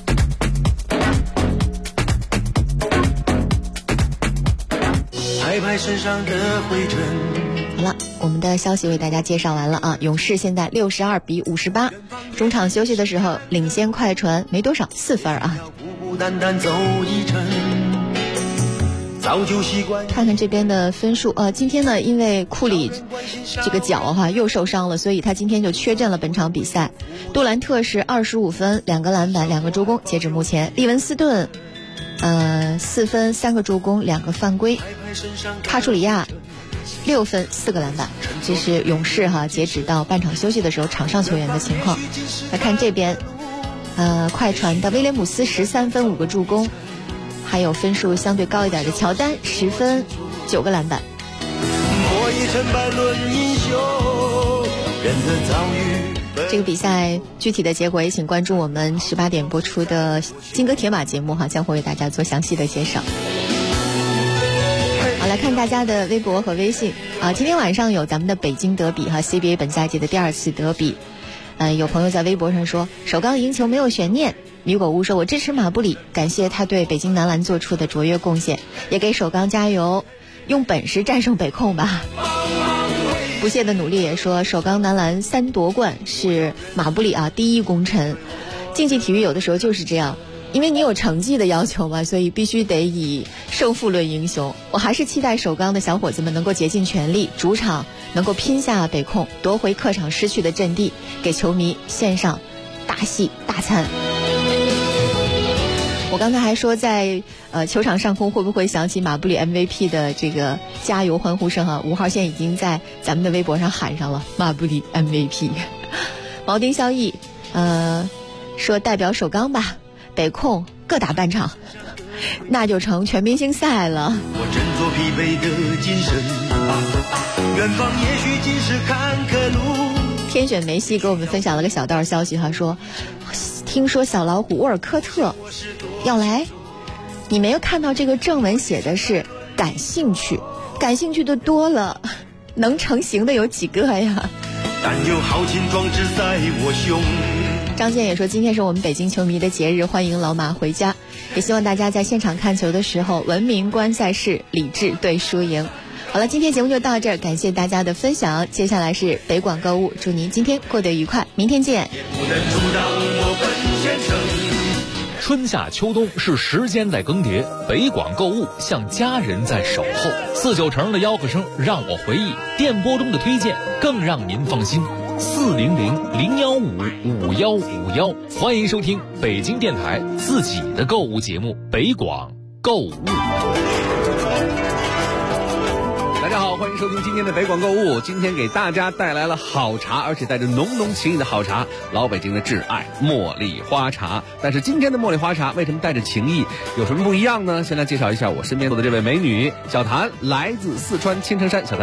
拍拍身上的灰尘。 好了，我们的消息为大家介绍完了啊。勇士现在62-58，中场休息的时候领先快船没多少，4分啊。 孤孤单单走一程，早就习惯。 看看这边的分数，今天呢，因为库里这个脚又受伤了，所以他今天就缺阵了本场比赛。杜兰特是25分，2个篮板，2个助攻，截止目前。利文斯顿4分3个助攻2个犯规，帕楚里亚6分4个篮板。这是勇士截止到半场休息的时候场上球员的情况。来看这边快船的威廉姆斯13分5个助攻，还有分数相对高一点的乔丹10分9个篮板。这个比赛具体的结果也请关注我们18点播出的金戈铁马节目将会为大家做详细的介绍。好，来看大家的微博和微信今天晚上有咱们的北京德比CBA 本赛季的第2次德比。有朋友在微博上说首钢赢球没有悬念，米果屋说我支持马布里，感谢他对北京男篮做出的卓越贡献，也给首钢加油，用本事战胜北控吧。不懈的努力也说首钢男篮3夺冠是马布里第一功臣。竞技体育有的时候就是这样，因为你有成绩的要求嘛，所以必须得以胜负论英雄。我还是期待首钢的小伙子们能够竭尽全力，主场能够拼下北控，夺回客场失去的阵地，给球迷献上大戏大餐。我刚才还说在球场上空会不会响起马布里 MVP 的这个加油欢呼声5号线已经在咱们的微博上喊上了马布里 MVP。 毛丁萧逸说代表首钢吧，北控各打半场，那就成全明星赛了。 我振作疲惫的精神，远方也许尽是坎坷路。 天选梅西给我们分享了个小道消息说听说小老虎沃尔科特要来，你没有看到这个正文写的是感兴趣，感兴趣的多了，能成型的有几个呀？ 但有豪情壮志在我胸。 张健也说今天是我们北京球迷的节日，欢迎老马回家，也希望大家在现场看球的时候文明观赛事，理智对输赢。好了，今天节目就到这儿，感谢大家的分享。接下来是北广购物，祝您今天过得愉快，明天见。 春夏秋冬是时间在更迭，北广购物像家人在守候。490的吆喝声让我回忆，电波中的推荐更让您放心。400-015-5151，欢迎收听北京电台自己的购物节目北广购物。 大家好，欢迎收听今天的北广购物。今天给大家带来了好茶，而且带着浓浓情意的好茶，老北京的挚爱茉莉花茶。但是今天的茉莉花茶为什么带着情意，有什么不一样呢？先来介绍一下我身边坐的这位美女小谭，来自四川青城山。小谭你好。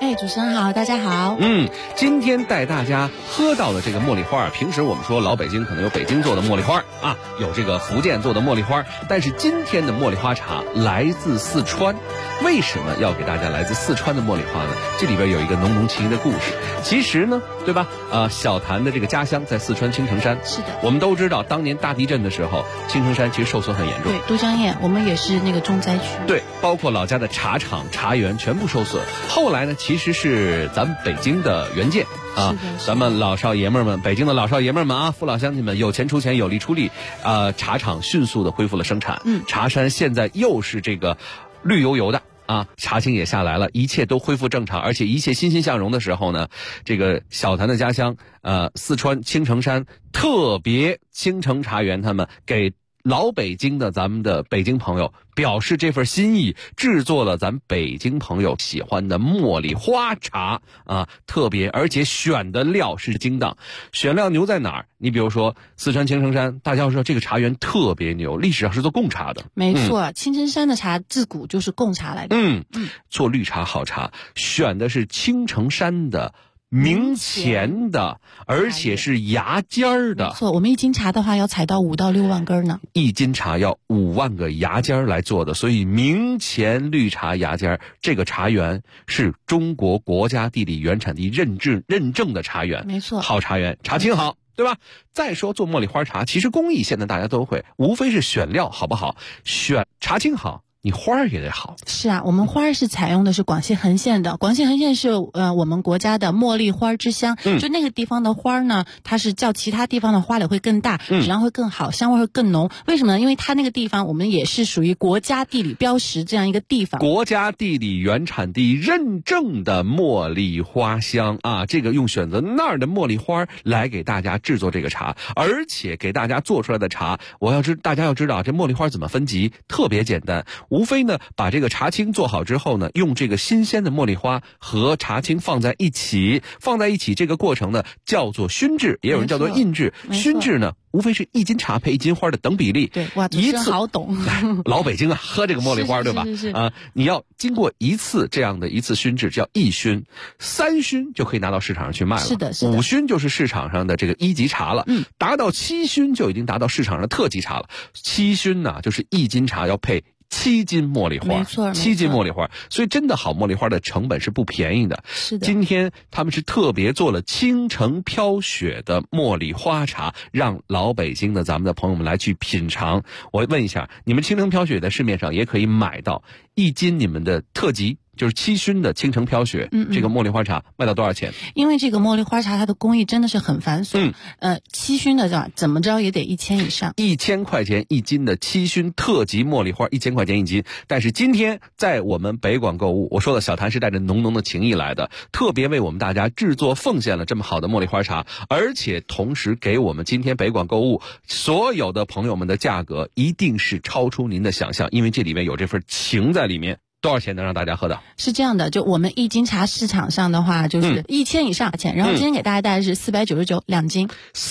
主持人好，大家好。 今天带大家喝到的这个茉莉花，平时我们说老北京可能有北京做的茉莉花啊，有这个福建做的茉莉花，但是今天的茉莉花茶来自四川。为什么要给大家来自四川的茉莉花呢？这里边有一个浓浓情谊的故事。其实呢，对吧？小谭的这个家乡在四川青城山。 是的。 我们都知道，当年大地震的时候，青城山其实受损很严重。 对，都江堰我们也是那个重灾区。 对，包括老家的茶厂、茶园全部受损。后来呢，其实是咱们北京的原件。咱们老少爷们儿们，北京的老少爷们儿们啊，父老乡亲们，有钱出钱，有力出力，茶厂迅速的恢复了生产。茶山现在又是这个绿油油的。茶青也下来了，一切都恢复正常，而且一切欣欣向荣的时候呢，这个小谭的家乡，四川青城山特别青城茶园，他们给老北京的咱们的北京朋友表示这份心意，制作了咱北京朋友喜欢的茉莉花茶特别，而且选的料是精当。选料牛在哪儿？你比如说四川青城山，大家要知道这个茶园特别牛，历史上是做贡茶的。 没错，青城山的茶自古就是贡茶来的。 做绿茶好茶，选的是青城山的明前的，而且是芽尖儿的。 没错，我们一斤茶的话要采到5到6万根呢。 一斤茶要5万个芽尖儿来做的，所以明前绿茶芽尖儿这个茶园是中国国家地理原产地认证的茶园。 没错， 好茶园，茶青好。对吧？再说做茉莉花茶，其实工艺现在大家都会，无非是选料好不好，选茶青好。你花儿也得好。 是啊，我们花儿是采用的是广西横县的，广西横县是我们国家的茉莉花之乡。就那个地方的花儿呢，它是较其他地方的花蕾会更大，质量会更好，香味会更浓。为什么呢？因为它那个地方我们也是属于国家地理标识这样一个地方， 国家地理原产地认证的茉莉花香啊，这个用选择那儿的茉莉花来给大家制作这个茶，而且给大家做出来的茶，大家要知道这茉莉花怎么分级，特别简单。无非呢，把这个茶青做好之后呢，用这个新鲜的茉莉花和茶青放在一起，这个过程呢叫做熏制，也有人叫做印制。熏制呢，无非是1斤茶配1斤花的等比例。 对，哇，一次好懂。 老北京啊，喝这个茉莉花对吧？ 是你要经过一次这样的一次熏制，叫1熏，3熏就可以拿到市场上去卖了。 是的 ，5熏就是市场上的这个1级茶了。达到7熏就已经达到市场上的特级茶了。7熏呢，就是1斤茶要配7斤茉莉花， 没错 ，7斤茉莉花，所以真的好茉莉花的成本是不便宜的。 是的， 今天他们是特别做了青城飘雪的茉莉花茶，让老北京的咱们的朋友们来去品尝。我问一下，你们青城飘雪在市面上也可以买到1斤你们的特级，就是7熏的青城飘雪，这个茉莉花茶卖到多少钱？ 因为这个茉莉花茶它的工艺真的是很繁琐，7熏的怎么着也得1000以上 ，1000块钱1斤的7熏特级茉莉花，1000块钱1斤。但是今天在我们北广购物，我说的小谭是带着浓浓的情谊来的，特别为我们大家制作奉献了这么好的茉莉花茶，而且同时给我们今天北广购物所有的朋友们的价格一定是超出您的想象，因为这里面有这份情在里面。多少钱能让大家喝到？ 是这样的，就我们1斤茶市场上的话就是1000以上钱，然后今天给大家带来是4992斤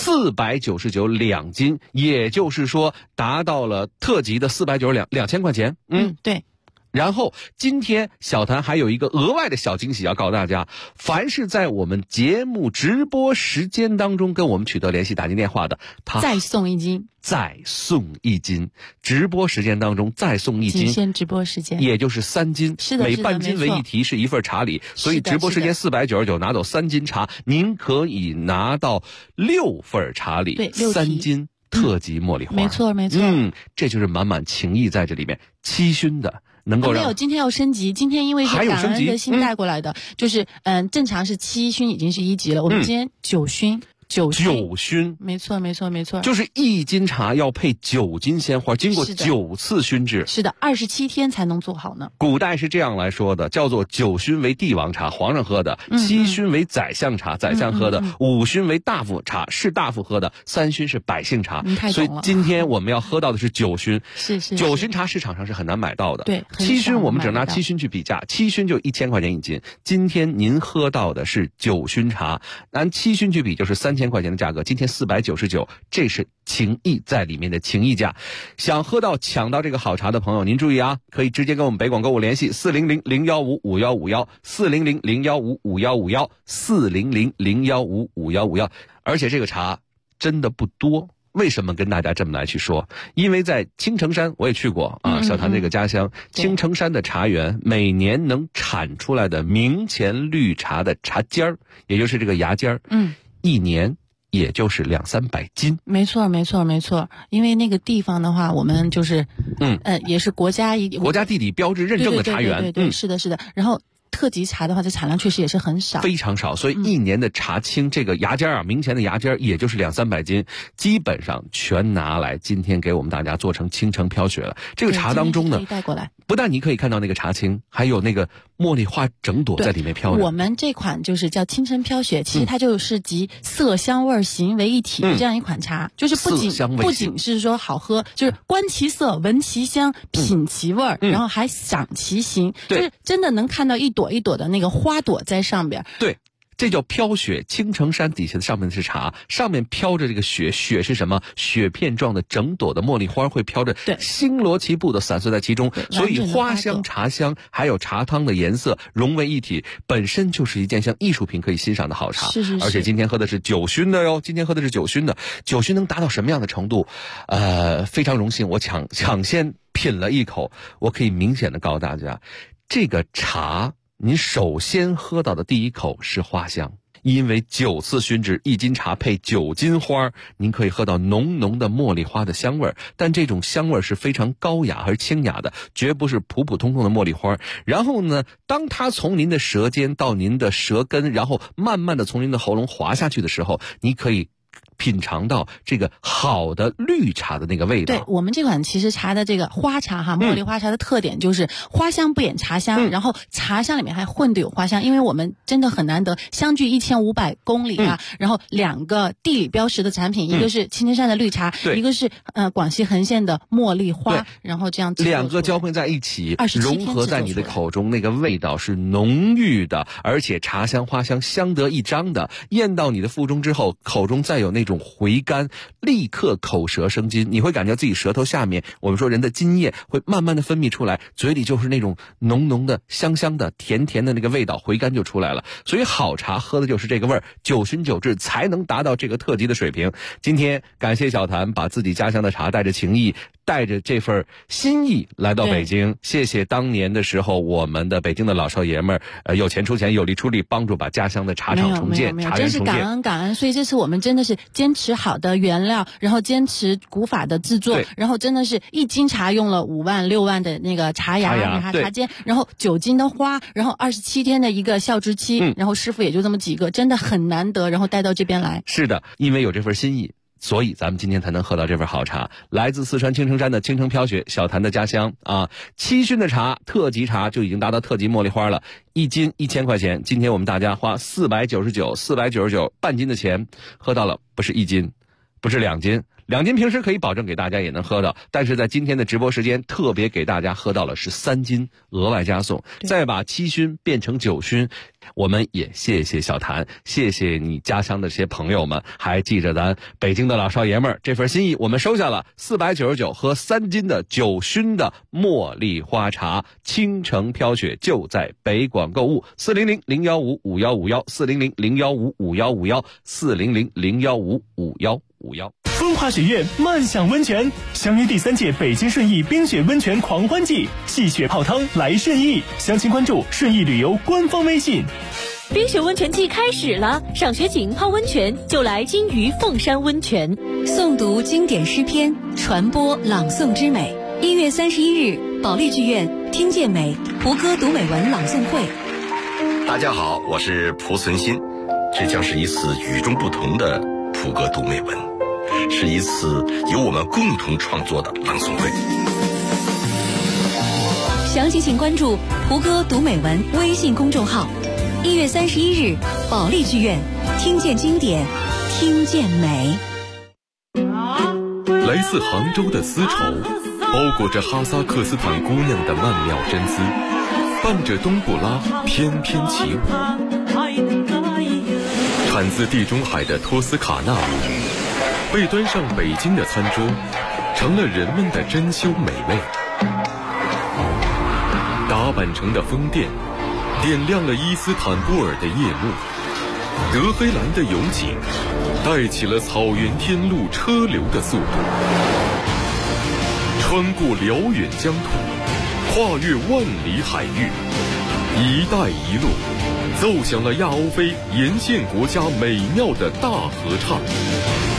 ，499 2斤，也就是说达到了特级的499 2000块钱。 对。 然后今天小谭还有一个额外的小惊喜要告诉大家，凡是在我们节目直播时间当中跟我们取得联系打进电话的，他再送1斤， 直播时间当中再送1斤， 仅限直播时间， 也就是3斤， 是的， 每半斤为1提，是一份茶礼，所以直播时间499拿走3斤茶，您可以拿到6份茶礼， 对 ，3斤特级茉莉花， 没错， 这就是满满情谊在这里面，7熏的。能够让没有，今天要升级。今天因为是感恩的心带过来的，就是正常是7熏已经是1级了，我们今天9熏。 9熏， 没错， 就是1斤茶要配9斤鲜花，经过9次熏制， 是的，27天才能做好呢。 古代是这样来说的，叫做9熏为帝王茶，皇上喝的；7熏为宰相茶，宰相喝的；5熏为大夫茶，士大夫喝的；3熏是百姓茶。所以今天我们要喝到的是9熏， 是 9熏茶市场上是很难买到的。 对 ，7熏我们只拿7熏去比价，7熏就1000块钱1斤。今天您喝到的是9熏茶，按7熏去比就是3000块钱的价格，今天499，这是情情谊在里面的情谊价。想喝到抢到这个好茶的朋友，您注意啊，可以直接跟我们北广购物联系400-015-5151，400-015-5151，400-015-5151，而且这个茶真的不多。为什么跟大家这么来去说？因为在青城山我也去过啊，小谭这个家乡青城山的茶园，每年能产出来的明前绿茶的茶尖儿，也就是这个芽尖儿，一年也就是200-300斤。 没错。因为那个地方的话，我们就是也是国家地理标志认证的茶园。 对，是的。然后特级茶的话，这产量确实也是很少， 非常少，所以一年的茶青这个芽尖啊，明前的芽尖也就是200-300斤，基本上全拿来今天给我们大家做成青城飘雪了。这个茶当中呢， 带过来， 不但你可以看到那个茶青，还有那个茉莉花整朵在里面飘着。 我们这款就是叫青城飘雪，其实它就是集色香味形为一体的这样一款茶，就是不仅是说好喝，就是观其色、闻其香、品其味，然后还赏其形，就是真的能看到一朵一朵的那个花朵在上边。 对。这叫飘雪，青城山底下的上面是茶，上面飘着这个雪，雪是什么？雪片状的整朵的茉莉花会飘着，星罗棋布的散碎在其中，所以花香、茶香还有茶汤的颜色融为一体，本身就是一件像艺术品可以欣赏的好茶。 是。 而且今天喝的是酒熏的哟，酒熏能达到什么样的程度？非常荣幸，我抢先品了一口，我可以明显的告诉大家，这个茶。您首先喝到的第一口是花香，因为9次熏制1斤茶配9斤花，您可以喝到浓浓的茉莉花的香味，但这种香味是非常高雅而清雅的，绝不是普普通通的茉莉花。然后呢，当它从您的舌尖到您的舌根，然后慢慢的从您的喉咙滑下去的时候，你可以品尝到这个好的绿茶的那个味道。 对，我们这款其实茶的这个花茶哈，茉莉花茶的特点就是花香不掩茶香，然后茶香里面还混着有花香，因为我们真的很难得相距1500公里啊，然后2个地理标识的产品，一个是青城山的绿茶，一个是广西横县的茉莉花，然后这样 2个交混在一起，融合在你的口中，那个味道是浓郁的，而且茶香花香相得益彰的，咽到你的腹中之后，口中再有那种回甘，立刻口舌生津，你会感觉自己舌头下面，我们说人的津液会慢慢的分泌出来，嘴里就是那种浓浓的、香香的、甜甜的那个味道，回甘就出来了。所以好茶喝的就是这个味儿，9熏9制才能达到这个特级的水平。今天感谢小谭把自己家乡的茶带着情谊，带着这份心意来到北京，谢谢当年的时候我们的北京的老少爷们儿，有钱出钱，有力出力，帮助把家乡的茶厂重建，茶园重建， 真是感恩。所以这次我们真的是坚持好的原料，然后坚持古法的制作，然后真的是1斤茶用了5万6万的那个茶芽、茶尖，然后9斤的花，然后27天的一个效制期，然后师傅也就这么几个，真的很难得，然后带到这边来。 是的，因为有这份心意，所以咱们今天才能喝到这份好茶。来自四川青城山的青城飘雪，小谭的家乡啊，7熏的茶，特级茶就已经达到特级茉莉花了，1斤1000块钱。今天我们大家花499半斤的钱，喝到了不是1斤，不是2斤。2斤平时可以保证给大家也能喝到，但是在今天的直播时间特别给大家喝到了是3斤，额外加送，再把7熏变成9熏。我们也谢谢小谭，谢谢你家乡的这些朋友们，还记着咱北京的老少爷们儿这份心意，我们收下了499和3斤的9熏的茉莉花茶，青城飘雪就在北广购物，400-015-5151，400-015-5151，400-015-5151。 风华雪苑漫享温泉，相约第3届北京顺义冰雪温泉狂欢季，戏雪泡汤来顺义，详情关注顺义旅游官方微信。 冰雪温泉季开始了，赏雪景泡温泉就来金鱼凤山温泉， 诵读经典诗篇，传播朗诵之美。1月31日，保利剧院听见美胡歌读美文朗诵会。 大家好，我是蒲存昕，这将是一次与众不同的蒲歌读美文，是一次由我们共同创作的朗诵会。 详情请关注胡歌读美文微信公众号。1月31日，保利剧院听见经典，听见美。 来自杭州的丝绸，包裹着哈萨克斯坦姑娘的曼妙真姿，伴着冬不拉翩翩起舞。产自地中海的托斯卡纳舞， 被端上北京的餐桌，成了人们的珍馐美味。达坂城的风电点亮了伊斯坦布尔的夜幕，德黑兰的勇景带起了草原天路车流的速度，穿过辽远疆土，跨越万里海域，一带一路奏响了亚欧非沿线国家美妙的大合唱。